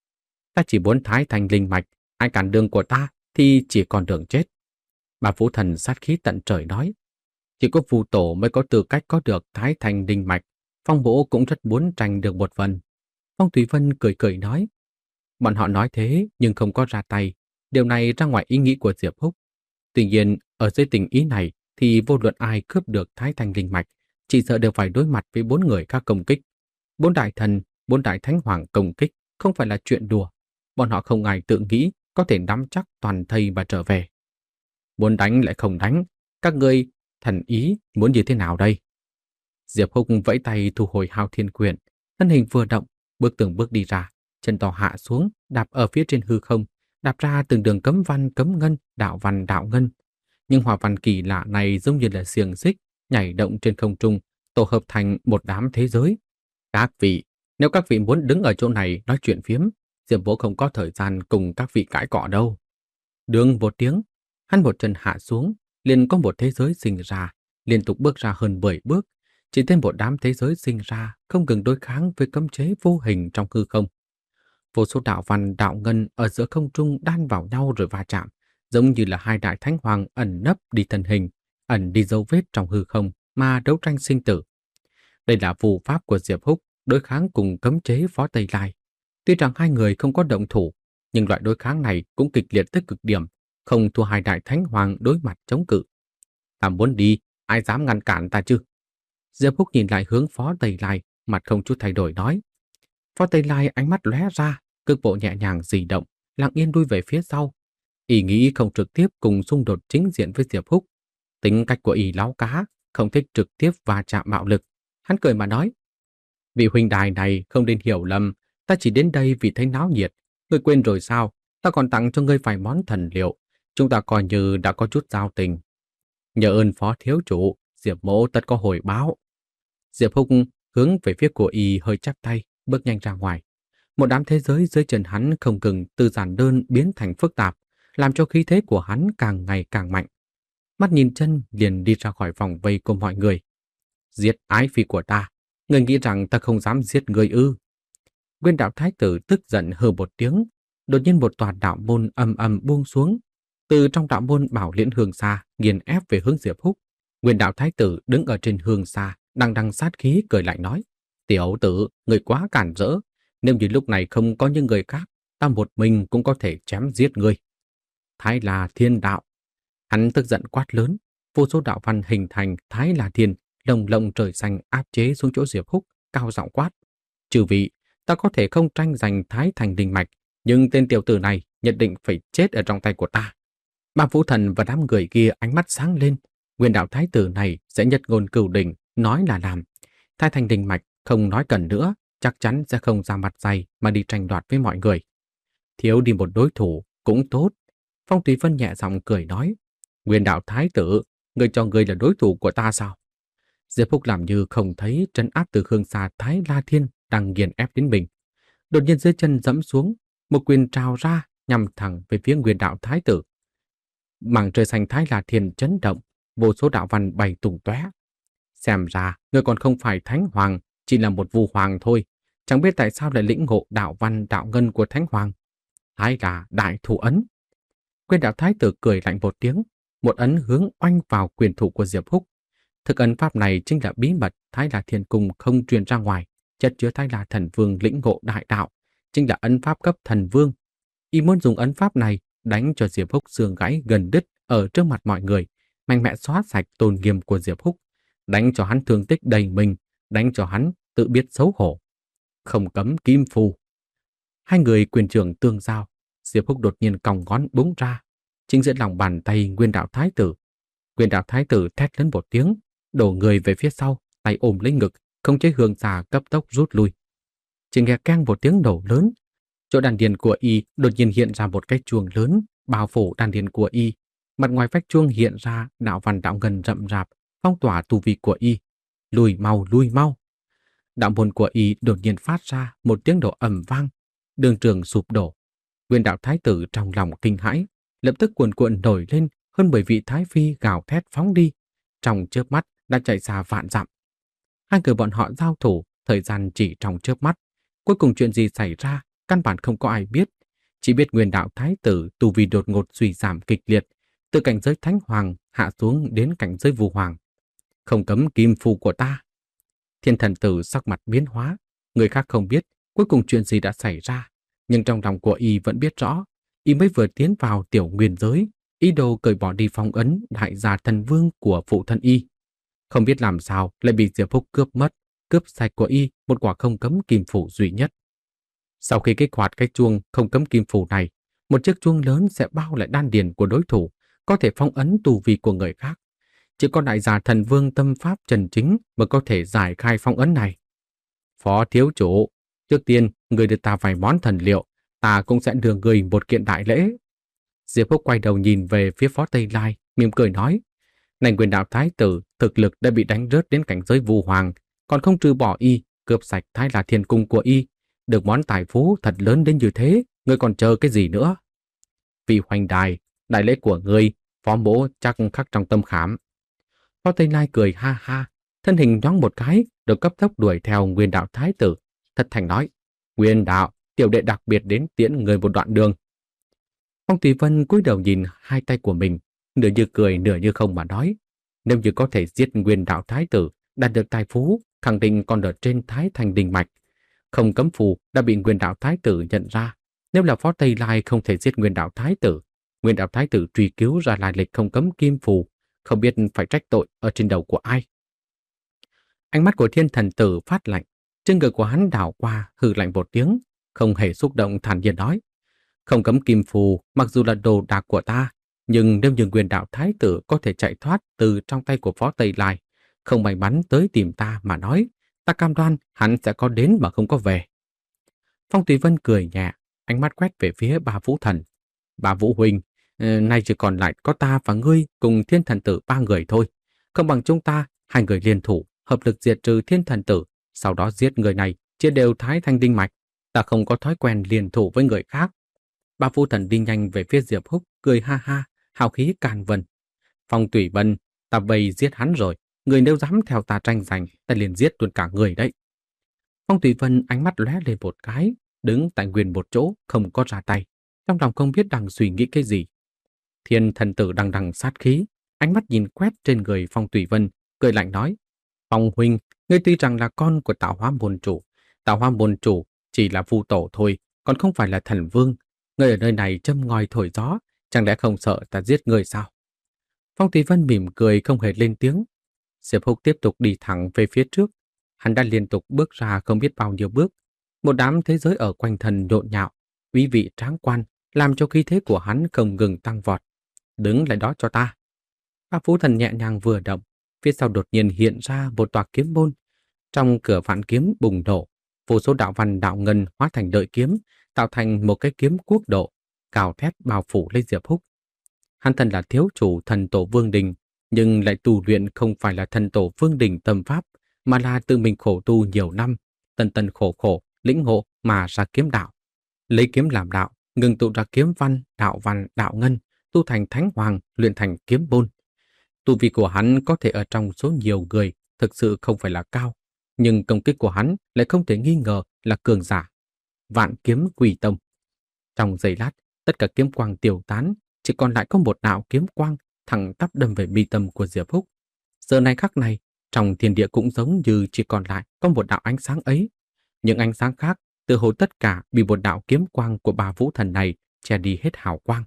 Ta chỉ muốn Thái Thanh linh mạch, ai cản đường của ta thì chỉ còn đường chết. Bà Vũ Thần sát khí tận trời nói, chỉ có Vu Tổ mới có tư cách có được Thái Thanh linh mạch, Phong Bố cũng rất muốn tranh được một phần. Phong Thủy Vân cười cười nói, bọn họ nói thế nhưng không có ra tay, điều này ra ngoài ý nghĩ của Diệp Húc. Tuy nhiên, ở dưới tình ý này thì vô luận ai cướp được Thái Thanh linh mạch, chỉ sợ đều phải đối mặt với bốn người khác công kích. Bốn đại thần, bốn đại thánh hoàng công kích không phải là chuyện đùa. Bọn họ không ai tự nghĩ có thể nắm chắc toàn thây mà trở về. Muốn đánh lại không đánh, các ngươi thần ý muốn như thế nào đây? Diệp Húc vẫy tay thu hồi Hào Thiên Quyển, thân hình vừa động, bước từng bước đi ra, chân to hạ xuống, đạp ở phía trên hư không, đạp ra từng đường cấm văn cấm ngân, đạo văn đạo ngân. nhưng hoa văn kỳ lạ này giống như là xiềng xích nhảy động trên không trung, tổ hợp thành một đám thế giới. Các vị, nếu các vị muốn đứng ở chỗ này nói chuyện phiếm, Diệp Vũ không có thời gian cùng các vị cãi cọ đâu. Đường một tiếng, hắn một chân hạ xuống, liền có một thế giới sinh ra, liên tục bước ra hơn mười bước, chỉ thêm một đám thế giới sinh ra, không ngừng đối kháng với cấm chế vô hình trong hư không. Vô số đạo văn đạo ngân ở giữa không trung đan vào nhau rồi va chạm, giống như là hai đại thánh hoàng ẩn nấp đi thân hình, ẩn đi dấu vết trong hư không mà đấu tranh sinh tử. Đây là phù pháp của Diệp Húc đối kháng cùng cấm chế Phó Tây Lai. Tuy rằng hai người không có động thủ, nhưng loại đối kháng này cũng kịch liệt tới cực điểm, không thua hai đại thánh hoàng đối mặt chống cự. Ta muốn đi, ai dám ngăn cản ta chứ? Diệp Húc nhìn lại hướng Phó Tây Lai, mặt không chút thay đổi nói. Phó Tây Lai ánh mắt lóe ra, cước bộ nhẹ nhàng dị động, lặng yên đuôi về phía sau. Y nghĩ không trực tiếp cùng xung đột chính diện với Diệp Húc. Tính cách của Y láo cá, không thích trực tiếp va chạm bạo lực. Hắn cười mà nói, vị huynh đài này không nên hiểu lầm, ta chỉ đến đây vì thấy náo nhiệt. Ngươi quên rồi sao, ta còn tặng cho ngươi vài món thần liệu, chúng ta coi như đã có chút giao tình. Nhờ ơn Phó thiếu chủ, Diệp mỗ tất có hồi báo. Diệp Húc hướng về phía của Y hơi chắp tay, bước nhanh ra ngoài. Một đám thế giới dưới chân hắn không ngừng từ giản đơn biến thành phức tạp, làm cho khí thế của hắn càng ngày càng mạnh. Mắt nhìn chân liền đi ra khỏi vòng vây của mọi người. Giết ái phi của ta, người nghĩ rằng ta không dám giết người ư? Nguyên đạo thái tử tức giận hừ một tiếng, đột nhiên một tòa đạo môn ầm ầm buông xuống. Từ trong đạo môn bảo liễn hương xa nghiền ép về hướng Diệp Húc. Nguyên đạo thái tử đứng ở trên hương xa, đằng đằng sát khí cười lạnh nói: "Tiểu tử, người quá cản rỡ, nếu như lúc này không có những người khác, ta một mình cũng có thể chém giết người." Thái là thiên đạo. Hắn tức giận quát lớn, vô số đạo văn hình thành Thái là thiên, lồng lộng trời xanh áp chế xuống chỗ Diệp Húc, cao giọng quát: "Chư vị, ta có thể không tranh giành Thái thành đình mạch, nhưng tên tiểu tử này nhất định phải chết ở trong tay của ta." Ba Vũ Thần và đám người kia ánh mắt sáng lên, Nguyên đạo thái tử này sẽ nhất ngôn cửu đình, nói là làm. Thái thành đình mạch không nói cần nữa, chắc chắn sẽ không ra mặt dày mà đi tranh đoạt với mọi người. Thiếu đi một đối thủ cũng tốt. Phong Tùy Vân nhẹ giọng cười nói: "Nguyên đạo thái tử, người cho người là đối thủ của ta sao?" Diệp Húc làm như không thấy trấn áp từ hương xa Thái La Thiên đang nghiền ép đến mình. Đột nhiên dưới chân dẫm xuống, một quyền trào ra nhằm thẳng về phía Nguyên đạo thái tử. Mảng trời xanh Thái La Thiên chấn động, vô số đạo văn bay tung tóe. Xem ra người còn không phải thánh hoàng, chỉ là một vu hoàng thôi. Chẳng biết tại sao lại lĩnh ngộ đạo văn đạo ngân của thánh hoàng. Thái là đại thủ ấn. Nguyên đạo thái tử cười lạnh một tiếng, một ấn hướng oanh vào quyền thủ của Diệp Húc. Thực ấn pháp này chính là bí mật Thái La Thiên Cung không truyền ra ngoài, chất chứa Thái La Thần Vương lĩnh ngộ đại đạo, chính là ấn pháp cấp thần vương. Y muốn dùng ấn pháp này đánh cho Diệp Húc xương gãy gần đứt ở trước mặt mọi người, mạnh mẽ xóa sạch tôn nghiêm của Diệp Húc, đánh cho hắn thương tích đầy mình, đánh cho hắn tự biết xấu hổ. Không cấm kim phù. Hai người quyền trưởng tương giao, Diệp Húc đột nhiên còng ngón búng ra, chính giữa lòng bàn tay Nguyên đạo thái tử. Nguyên đạo thái tử thét lớn một tiếng, đổ người về phía sau, tay ôm lấy ngực, không chế hương xà cấp tốc rút lui. Chỉ nghe keng một tiếng nổ lớn, chỗ đan điền của y đột nhiên hiện ra một cái chuông lớn bao phủ đan điền của y. Mặt ngoài vách chuông hiện ra đạo văn đạo ngân rậm rạp, phong tỏa tu vi của y. Lùi mau, lùi mau. Đạo môn của y đột nhiên phát ra một tiếng nổ ầm vang, đường trường sụp đổ. Nguyên đạo thái tử trong lòng kinh hãi, lập tức cuồn cuộn nổi lên, hơn mười vị thái phi gào thét phóng đi, trong chớp mắt đã chạy xa vạn dặm. Hai người bọn họ giao thủ, thời gian chỉ trong chớp mắt. Cuối cùng chuyện gì xảy ra, căn bản không có ai biết, chỉ biết Nguyên đạo thái tử tu vi đột ngột suy giảm kịch liệt, từ cảnh giới thánh hoàng hạ xuống đến cảnh giới vu hoàng. Không cấm kim phù của ta. Thiên thần tử sắc mặt biến hóa, người khác không biết cuối cùng chuyện gì đã xảy ra, nhưng trong lòng của y vẫn biết rõ. Y mới vừa tiến vào tiểu nguyên giới, ý đồ cởi bỏ đi phong ấn đại gia thần vương của phụ thân y. Không biết làm sao lại bị Diệp Húc cướp mất, cướp sạch của y một quả không cấm kim phù duy nhất. Sau khi kích hoạt cái chuông không cấm kim phù này, một chiếc chuông lớn sẽ bao lại đan điền của đối thủ, có thể phong ấn tù vi của người khác. Chỉ có đại gia thần vương tâm pháp chân chính mới có thể giải khai phong ấn này. Phó thiếu chủ, trước tiên người đưa ta vài món thần liệu, ta cũng sẽ đưa người một kiện đại lễ. Diệp Húc quay đầu nhìn về phía Phó Tây Lai, mỉm cười nói, này Nguyên đạo thái tử thực lực đã bị đánh rớt đến cảnh giới vu hoàng, còn không trừ bỏ y, cướp sạch Thái La Thiên Cung của y, được món tài phú thật lớn đến như thế, ngươi còn chờ cái gì nữa? Vị huynh đài, đại lễ của ngươi, phó mỗ chắc khắc trong tâm khảm. Phó Tây Lai cười ha ha, thân hình nhoáng một cái, được cấp tốc đuổi theo Nguyên đạo thái tử, thật thành nói, Nguyên đạo, tiểu đệ đặc biệt đến tiễn người một đoạn đường. Phong Tùy Vân cúi đầu nhìn hai tay của mình, nửa như cười nửa như không mà nói, nếu như có thể giết Nguyên đạo thái tử, đạt được tài phú, khẳng định còn ở trên Thái Thành Đình Mạch. Không cấm phù đã bị Nguyên đạo thái tử nhận ra, nếu là Phó Tây Lai không thể giết Nguyên đạo thái tử, Nguyên đạo thái tử truy cứu ra lai lịch không cấm kim phù, không biết phải trách tội ở trên đầu của ai. Ánh mắt của Thiên Thần Tử phát lạnh, trên người của hắn đảo qua hừ lạnh một tiếng, không hề xúc động, thản nhiên nói, không cấm kim phù mặc dù là đồ đạc của ta, nhưng nếu như Nguyên đạo thái tử có thể chạy thoát từ trong tay của Phó Tây Lai, không may mắn tới tìm ta mà nói, ta cam đoan hắn sẽ có đến mà không có về. Phong Tùy Vân cười nhẹ, ánh mắt quét về phía Ba Vũ Thần. Ba Vũ huynh, nay chỉ còn lại có ta và ngươi cùng Thiên Thần Tử ba người thôi. Không bằng chúng ta, hai người liên thủ, hợp lực diệt trừ Thiên Thần Tử, sau đó giết người này, chia đều Thái Thanh Đinh Mạch. Ta không có thói quen liên thủ với người khác. Ba Vũ Thần đi nhanh về phía Diệp Húc, cười ha ha, hào khí càn vần. Phong Tùy Vân, ta vây giết hắn rồi. Người nếu dám theo ta tranh giành, ta liền giết luôn cả người đấy. Phong Tùy Vân ánh mắt lóe lên một cái, đứng tại nguyên một chỗ, không có ra tay. Trong lòng không biết đang suy nghĩ cái gì. Thiên Thần Tử đằng đằng sát khí, ánh mắt nhìn quét trên người Phong Tùy Vân, cười lạnh nói, Phong huynh, ngươi tuy rằng là con của Tạo Hóa môn chủ, Tạo Hóa môn chủ chỉ là vu tổ thôi, còn không phải là thần vương. Ngươi ở nơi này châm ngòi thổi gió, chẳng lẽ không sợ ta giết ngươi sao? Phong Tùy Vân mỉm cười không hề lên tiếng. Diệp Húc tiếp tục đi thẳng về phía trước. Hắn đã liên tục bước ra không biết bao nhiêu bước. Một đám thế giới ở quanh thân nhộn nhạo, uy vị tráng quan, làm cho khí thế của hắn không ngừng tăng vọt. Đứng lại đó cho ta. Ba Vũ Thần nhẹ nhàng vừa động, phía sau đột nhiên hiện ra một tòa kiếm môn. Trong cửa vạn kiếm bùng nổ, vô số đạo văn đạo ngân hóa thành đợi kiếm, tạo thành một cái kiếm quốc độ, cào thét bao phủ lấy Diệp Húc. Hắn thân là thiếu chủ thần tổ Vương Đình, nhưng lại tu luyện không phải là thần tổ Vương Đình tâm pháp, mà là tự mình khổ tu nhiều năm, tần tần khổ khổ, lĩnh ngộ mà ra kiếm đạo. Lấy kiếm làm đạo, ngừng tụ ra kiếm văn, đạo văn, đạo ngân, tu thành thánh hoàng, luyện thành kiếm môn. Tu vi của hắn có thể ở trong số nhiều người thực sự không phải là cao, nhưng công kích của hắn lại không thể nghi ngờ là cường giả. Vạn kiếm quỷ tông. Trong giây lát, tất cả kiếm quang tiêu tán, chỉ còn lại có một đạo kiếm quang thẳng tắp đâm về mi tâm của Diệp Húc. Giờ này khắc này, trong thiên địa cũng giống như chỉ còn lại có một đạo ánh sáng ấy. Những ánh sáng khác, từ hồ tất cả bị một đạo kiếm quang của Ba Vũ Thần này che đi hết hào quang.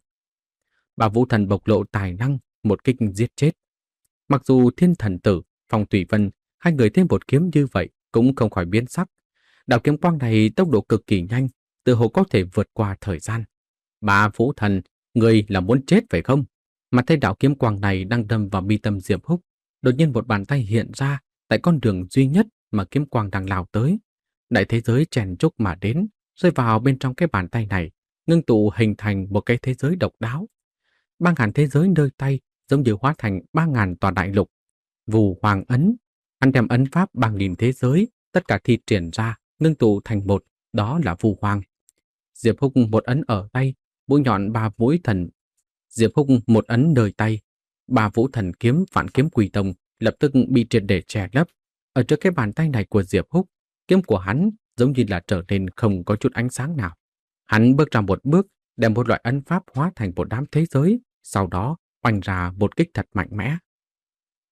Ba Vũ Thần bộc lộ tài năng, một kích giết chết. Mặc dù Thiên Thần Tử, Phong Tùy Vân, hai người thêm một kiếm như vậy cũng không khỏi biến sắc. Đạo kiếm quang này tốc độ cực kỳ nhanh, từ hồ có thể vượt qua thời gian. Ba Vũ Thần, người là muốn chết phải không? Mà thấy đạo kiếm quang này đang đâm vào mi tâm Diệp Húc, đột nhiên một bàn tay hiện ra tại con đường duy nhất mà kiếm quang đang lao tới. Đại thế giới chèn chúc mà đến, rơi vào bên trong cái bàn tay này, ngưng tụ hình thành một cái thế giới độc đáo. Ba ngàn thế giới nơi tay giống như hóa thành ba ngàn tòa đại lục. Vù Hoàng ấn, hắn đem ấn pháp ba nghìn thế giới, tất cả thi triển ra, ngưng tụ thành một, đó là Vù Hoàng. Diệp Húc một ấn ở tay, mũi nhọn ba mũi thần. Diệp Húc một ấn nơi tay, ba vũ thần kiếm vạn kiếm quỷ tông lập tức bị triệt để che lấp. Ở trước cái bàn tay này của Diệp Húc, kiếm của hắn giống như là trở nên không có chút ánh sáng nào. Hắn bước ra một bước, đem một loại ấn pháp hóa thành một đám thế giới, sau đó oanh ra một kích thật mạnh mẽ.